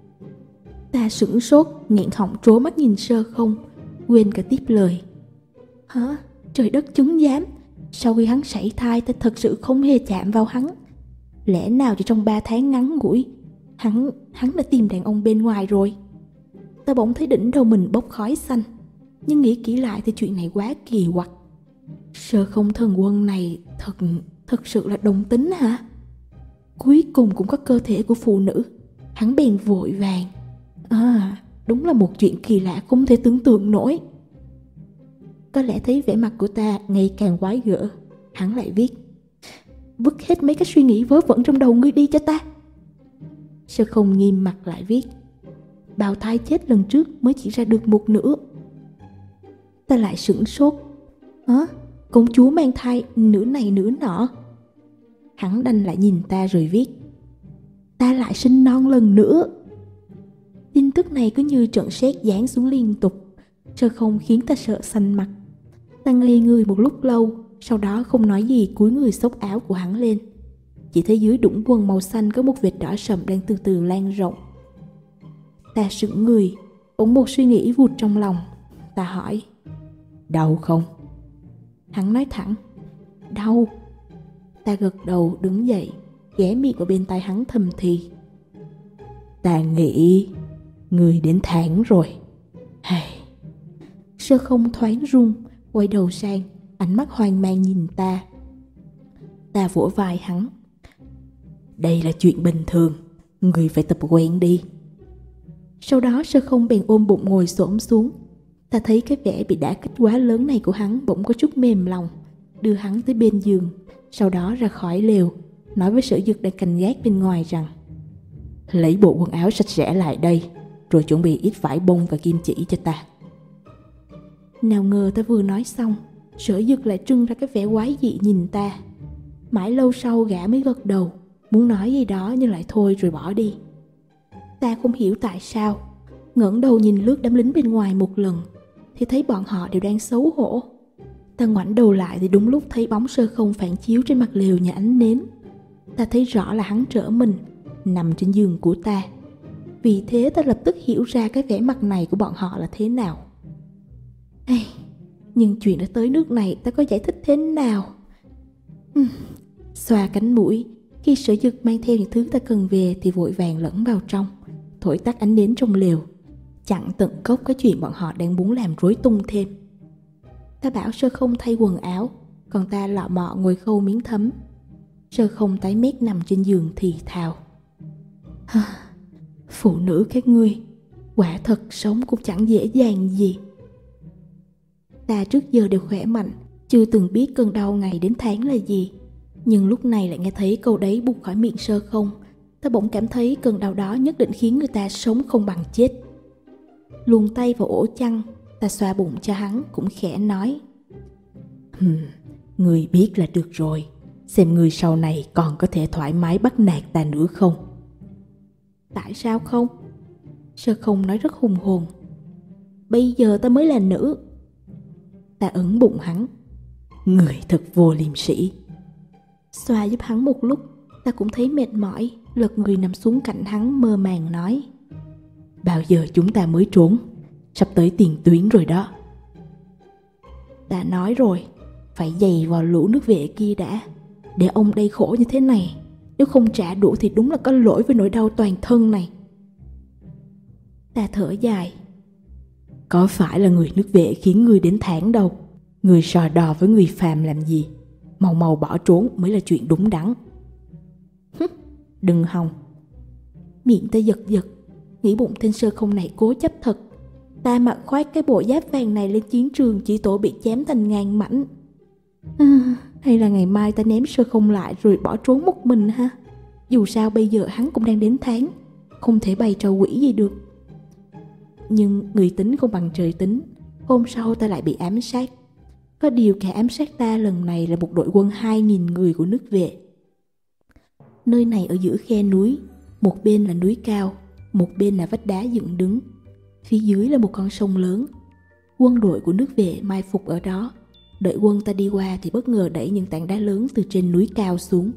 Ta sửng sốt, nghẹn họng trố mắt nhìn sơ không, quên cả tiếp lời. Hả? Trời đất chứng giám, sau khi hắn sảy thai ta thật sự không hề chạm vào hắn. Lẽ nào chỉ trong ba tháng ngắn ngủi, hắn, hắn đã tìm đàn ông bên ngoài rồi. Ta bỗng thấy đỉnh đầu mình bốc khói xanh, nhưng nghĩ kỹ lại thì chuyện này quá kỳ quặc. Sơ không thần quân này thật, thật sự là đồng tính hả? Cuối cùng cũng có cơ thể của phụ nữ. Hắn bèn vội vàng. À, đúng là một chuyện kỳ lạ không thể tưởng tượng nổi. Có lẽ thấy vẻ mặt của ta ngày càng quái gở, hắn lại viết. Vứt hết mấy cái suy nghĩ vớ vẩn trong đầu ngươi đi cho ta. Sơ không nghiêm mặt lại viết. Bào thai chết lần trước mới chỉ ra được một nửa. Ta lại sửng sốt. Hả? Công chúa mang thai nửa này nửa nọ. Hắn đanh lại nhìn ta rồi viết. Ta lại sinh non lần nữa. Tin tức này cứ như trận sét giáng xuống liên tục. Sơ không khiến ta sợ xanh mặt. Ta ngây người một lúc lâu, sau đó không nói gì cúi người xốc áo của hắn lên. Chỉ thấy dưới đũng quần màu xanh có một vệt đỏ sậm đang từ từ lan rộng. Ta sững người, bỗng một suy nghĩ vụt trong lòng. Ta hỏi. Đau không? Hắn nói thẳng. Đau. Ta gật đầu đứng dậy, ghé miệng vào bên tai hắn thầm thì. Ta nghĩ người đến tháng rồi. Hey. Sơ không thoáng run, quay đầu sang, ánh mắt hoang mang nhìn ta. Ta vỗ vai hắn. Đây là chuyện bình thường, người phải tập quen đi. Sau đó sơ không bèn ôm bụng ngồi xổm xuống. Ta thấy cái vẻ bị đả kích quá lớn này của hắn bỗng có chút mềm lòng, đưa hắn tới bên giường, sau đó ra khỏi lều, nói với Sở Dực đang canh gác bên ngoài rằng. Lấy bộ quần áo sạch sẽ lại đây, rồi chuẩn bị ít vải bông và kim chỉ cho ta. Nào ngờ ta vừa nói xong, Sở Dực lại trưng ra cái vẻ quái dị nhìn ta. Mãi lâu sau gã mới gật đầu, muốn nói gì đó nhưng lại thôi rồi bỏ đi. Ta không hiểu tại sao, ngẩng đầu nhìn lướt đám lính bên ngoài một lần, thì thấy bọn họ đều đang xấu hổ. Ta ngoảnh đầu lại thì đúng lúc thấy bóng sơ không phản chiếu trên mặt lều nhà ánh nến. Ta thấy rõ là hắn trở mình, nằm trên giường của ta. Vì thế ta lập tức hiểu ra cái vẻ mặt này của bọn họ là thế nào. Ê, nhưng chuyện đã tới nước này ta có giải thích thế nào? Uhm, xoa cánh mũi, khi Sở Dực mang theo những thứ ta cần về thì vội vàng lẫn vào trong, thổi tắt ánh nến trong lều, chặn tận gốc cái chuyện bọn họ đang muốn làm rối tung thêm. Ta bảo Sơ không thay quần áo, còn ta lọ mọ ngồi khâu miếng thấm. Sơ không tái mét nằm trên giường thì thào. Phụ nữ các ngươi, quả thật sống cũng chẳng dễ dàng gì. Ta trước giờ đều khỏe mạnh, chưa từng biết cơn đau ngày đến tháng là gì. Nhưng lúc này lại nghe thấy câu đấy buông khỏi miệng Sơ Không. Ta bỗng cảm thấy cơn đau đó nhất định khiến người ta sống không bằng chết. Luồn tay vào ổ chăn, ta xoa bụng cho hắn, cũng khẽ nói: Hừm, người biết là được rồi. Xem người sau này còn có thể thoải mái bắt nạt ta nữa không? Tại sao không? Sơ Không nói rất hùng hồn: Bây giờ ta mới là nữ. Ta ấn bụng hắn: Người thật vô liêm sỉ. Xoa giúp hắn một lúc, ta cũng thấy mệt mỏi, lật người nằm xuống cạnh hắn, mơ màng nói: Bao giờ chúng ta mới trốn? Sắp tới tiền tuyến rồi đó. Ta nói rồi, phải giày vào lũ nước vệ kia đã, để ông đây khổ như thế này. Nếu không trả đủ thì đúng là có lỗi với nỗi đau toàn thân này. Ta thở dài: Có phải là người nước vệ khiến ngươi đến tháng đâu. Người sò đò với người phàm làm gì? Mau mau bỏ trốn mới là chuyện đúng đắn. Hứ, đừng hòng. Miệng ta giật giật, nghĩ bụng tên Sơ Không này cố chấp thật. Ta mặc khoác cái bộ giáp vàng này lên chiến trường chỉ tổ bị chém thành ngàn mảnh. À, hay là ngày mai ta ném Sơ Không lại rồi bỏ trốn một mình ha? Dù sao bây giờ hắn cũng đang đến tháng, không thể bày trò quỷ gì được. Nhưng người tính không bằng trời tính. Hôm sau ta lại bị ám sát. Có điều kẻ ám sát ta lần này là một đội quân hai nghìn người của nước vệ. Nơi này ở giữa khe núi, một bên là núi cao, một bên là vách đá dựng đứng. Phía dưới là một con sông lớn. Quân đội của nước vệ mai phục ở đó. Đợi quân ta đi qua thì bất ngờ đẩy những tảng đá lớn từ trên núi cao xuống.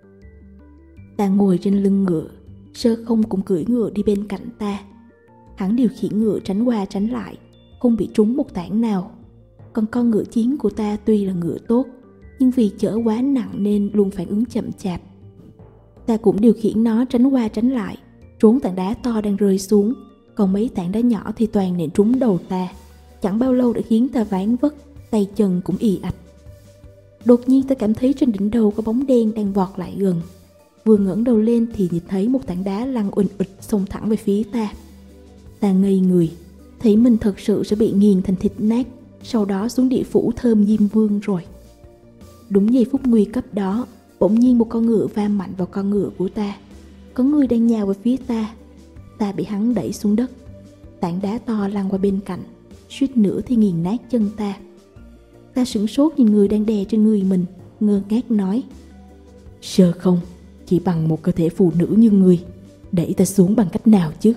Ta ngồi trên lưng ngựa, Sơ Không cũng cưỡi ngựa đi bên cạnh ta. Hắn điều khiển ngựa tránh qua tránh lại, không bị trúng một tảng nào. Còn con ngựa chiến của ta tuy là ngựa tốt, nhưng vì chở quá nặng nên luôn phản ứng chậm chạp. Ta cũng điều khiển nó tránh qua tránh lại, trốn tảng đá to đang rơi xuống, còn mấy tảng đá nhỏ thì toàn nện trúng đầu ta. Chẳng bao lâu đã khiến ta ván vất, tay chân cũng ì ạch. Đột nhiên ta cảm thấy trên đỉnh đầu có bóng đen đang vọt lại gần. Vừa ngẩng đầu lên thì nhìn thấy một tảng đá lăn uỳnh ụt xông thẳng về phía ta. Ta ngây người, thấy mình thật sự sẽ bị nghiền thành thịt nát, sau đó xuống địa phủ thơm Diêm Vương rồi. Đúng giây phút nguy cấp đó, bỗng nhiên một con ngựa va mạnh vào con ngựa của ta. Có người đang nhào về phía ta. Ta bị hắn đẩy xuống đất. Tảng đá to lăn qua bên cạnh, suýt nữa thì nghiền nát chân ta. Ta sửng sốt nhìn người đang đè trên người mình, ngơ ngác nói: Sơ Không, chỉ bằng một cơ thể phụ nữ như người, đẩy ta xuống bằng cách nào chứ?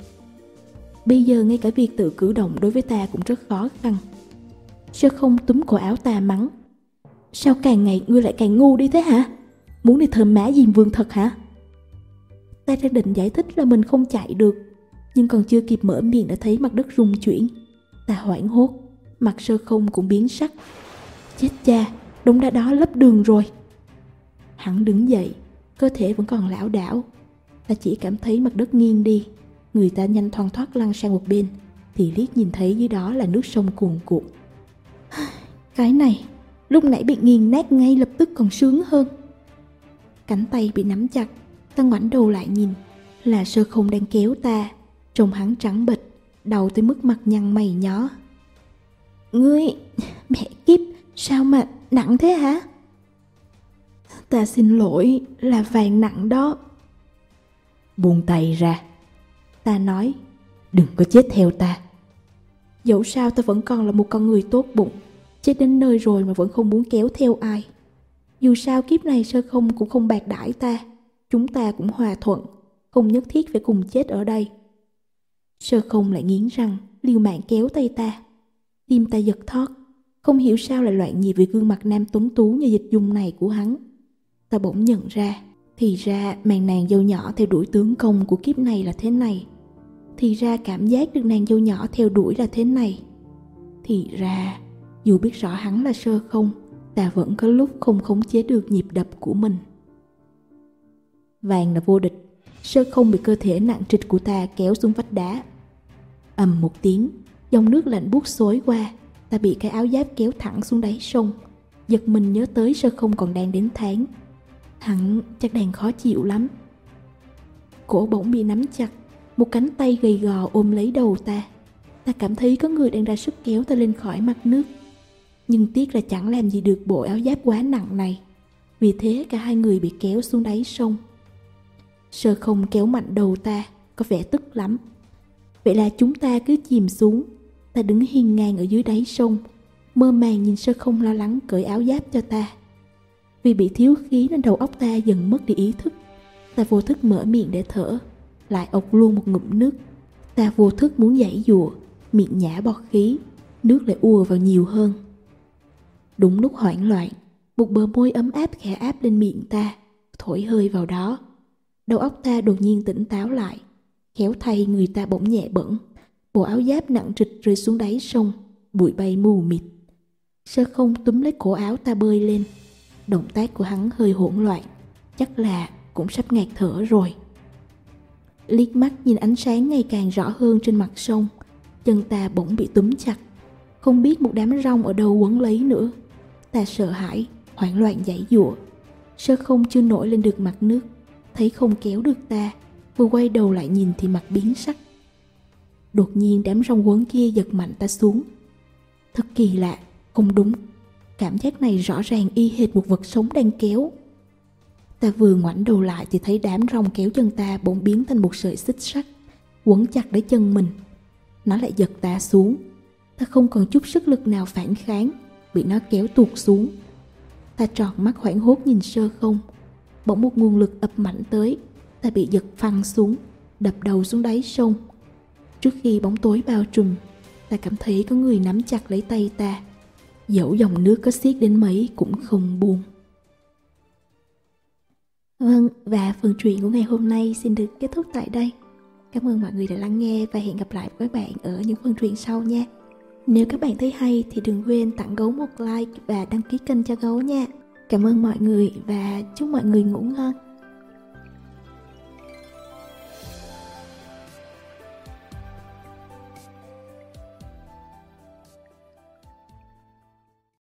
Bây giờ ngay cả việc tự cử động đối với ta cũng rất khó khăn. Sơ Không túm cổ áo ta mắng: Sao càng ngày ngươi lại càng ngu đi thế hả? Muốn đi thơm má Diêm Vương thật hả? Ta đang định giải thích là mình không chạy được, nhưng còn chưa kịp mở miệng đã thấy mặt đất rung chuyển. Ta hoảng hốt, mặt Sơ Không cũng biến sắc. Chết cha, đống đá đó lấp đường rồi. Hắn đứng dậy, cơ thể vẫn còn lảo đảo. Ta chỉ cảm thấy mặt đất nghiêng đi, người ta nhanh thoăn thoắt lăn sang một bên, thì liếc nhìn thấy dưới đó là nước sông cuồn cuộn. Cái này, lúc nãy bị nghiền nát ngay lập tức còn sướng hơn. Cánh tay bị nắm chặt, ta ngoảnh đầu lại nhìn, là Sơ Không đang kéo ta. Trông hắn trắng bệch, đầu tới mức mặt nhăn mày nhó. Ngươi, mẹ kiếp, sao mà nặng thế hả? Ta xin lỗi, là vàng nặng đó. Buông tay ra, ta nói. Đừng có chết theo ta. Dẫu sao ta vẫn còn là một con người tốt bụng, chết đến nơi rồi mà vẫn không muốn kéo theo ai. Dù sao kiếp này Sơ Không cũng không bạc đãi ta, chúng ta cũng hòa thuận, không nhất thiết phải cùng chết ở đây. Sơ Không lại nghiến răng, liều mạng kéo tay ta. Tim ta giật thót, không hiểu sao lại loạn nhịp với gương mặt nam tuấn tú như Dịch Dung này của hắn. Ta bỗng nhận ra, thì ra màn nàng dâu nhỏ theo đuổi tướng công của kiếp này là thế này. Thì ra cảm giác được nàng dâu nhỏ theo đuổi là thế này. Thì ra, dù biết rõ hắn là Sơ Không, ta vẫn có lúc không khống chế được nhịp đập của mình. Vàng là vô địch. Sơ Không bị cơ thể nặng trịch của ta kéo xuống vách đá. Ầm một tiếng, dòng nước lạnh buốt xối qua. Ta bị cái áo giáp kéo thẳng xuống đáy sông. Giật mình nhớ tới Sơ Không còn đang đến tháng. Hắn chắc đang khó chịu lắm. Cổ bỗng bị nắm chặt, một cánh tay gầy gò ôm lấy đầu ta. Ta cảm thấy có người đang ra sức kéo ta lên khỏi mặt nước. Nhưng tiếc là chẳng làm gì được bộ áo giáp quá nặng này. Vì thế cả hai người bị kéo xuống đáy sông. Sơ Không kéo mạnh đầu ta, có vẻ tức lắm. Vậy là chúng ta cứ chìm xuống. Ta đứng hiên ngang ở dưới đáy sông, mơ màng nhìn Sơ Không lo lắng cởi áo giáp cho ta. Vì bị thiếu khí nên đầu óc ta dần mất đi ý thức. Ta vô thức mở miệng để thở, lại ộc luôn một ngụm nước. Ta vô thức muốn giãy giụa, miệng nhả bọt khí, nước lại ùa vào nhiều hơn. Đúng lúc hoảng loạn, một bờ môi ấm áp khẽ áp lên miệng ta, thổi hơi vào đó. Đầu óc ta đột nhiên tỉnh táo lại. Khéo thay người ta bỗng nhẹ bẫng, bộ áo giáp nặng trịch rơi xuống đáy sông, bụi bay mù mịt. Sơ Không túm lấy cổ áo ta bơi lên. Động tác của hắn hơi hỗn loạn, chắc là cũng sắp ngạt thở rồi. Liếc mắt nhìn ánh sáng ngày càng rõ hơn trên mặt sông, chân ta bỗng bị túm chặt, không biết một đám rong ở đâu quấn lấy nữa. Ta sợ hãi, hoảng loạn giãy giụa. Sơ Không chưa nổi lên được mặt nước, thấy không kéo được ta, vừa quay đầu lại nhìn thì mặt biến sắc. Đột nhiên đám rong quấn kia giật mạnh ta xuống. Thật kỳ lạ, không đúng, cảm giác này rõ ràng y hệt một vật sống đang kéo. Ta vừa ngoảnh đầu lại thì thấy đám rong kéo chân ta bỗng biến thành một sợi xích sắt, quấn chặt lấy chân mình. Nó lại giật ta xuống. Ta không còn chút sức lực nào phản kháng, bị nó kéo tuột xuống. Ta tròn mắt hoảng hốt nhìn Sơ Không. Bỗng một nguồn lực ập mạnh tới, ta bị giật phăng xuống, đập đầu xuống đáy sông. Trước khi bóng tối bao trùm, ta cảm thấy có người nắm chặt lấy tay ta, dẫu dòng nước có xiết đến mấy cũng không buông. Vâng, và phần truyện của ngày hôm nay xin được kết thúc tại đây. Cảm ơn mọi người đã lắng nghe và hẹn gặp lại các bạn ở những phần truyện sau nha. Nếu các bạn thấy hay thì đừng quên tặng Gấu một like và đăng ký kênh cho Gấu nha. Cảm ơn mọi người và chúc mọi người ngủ ngon.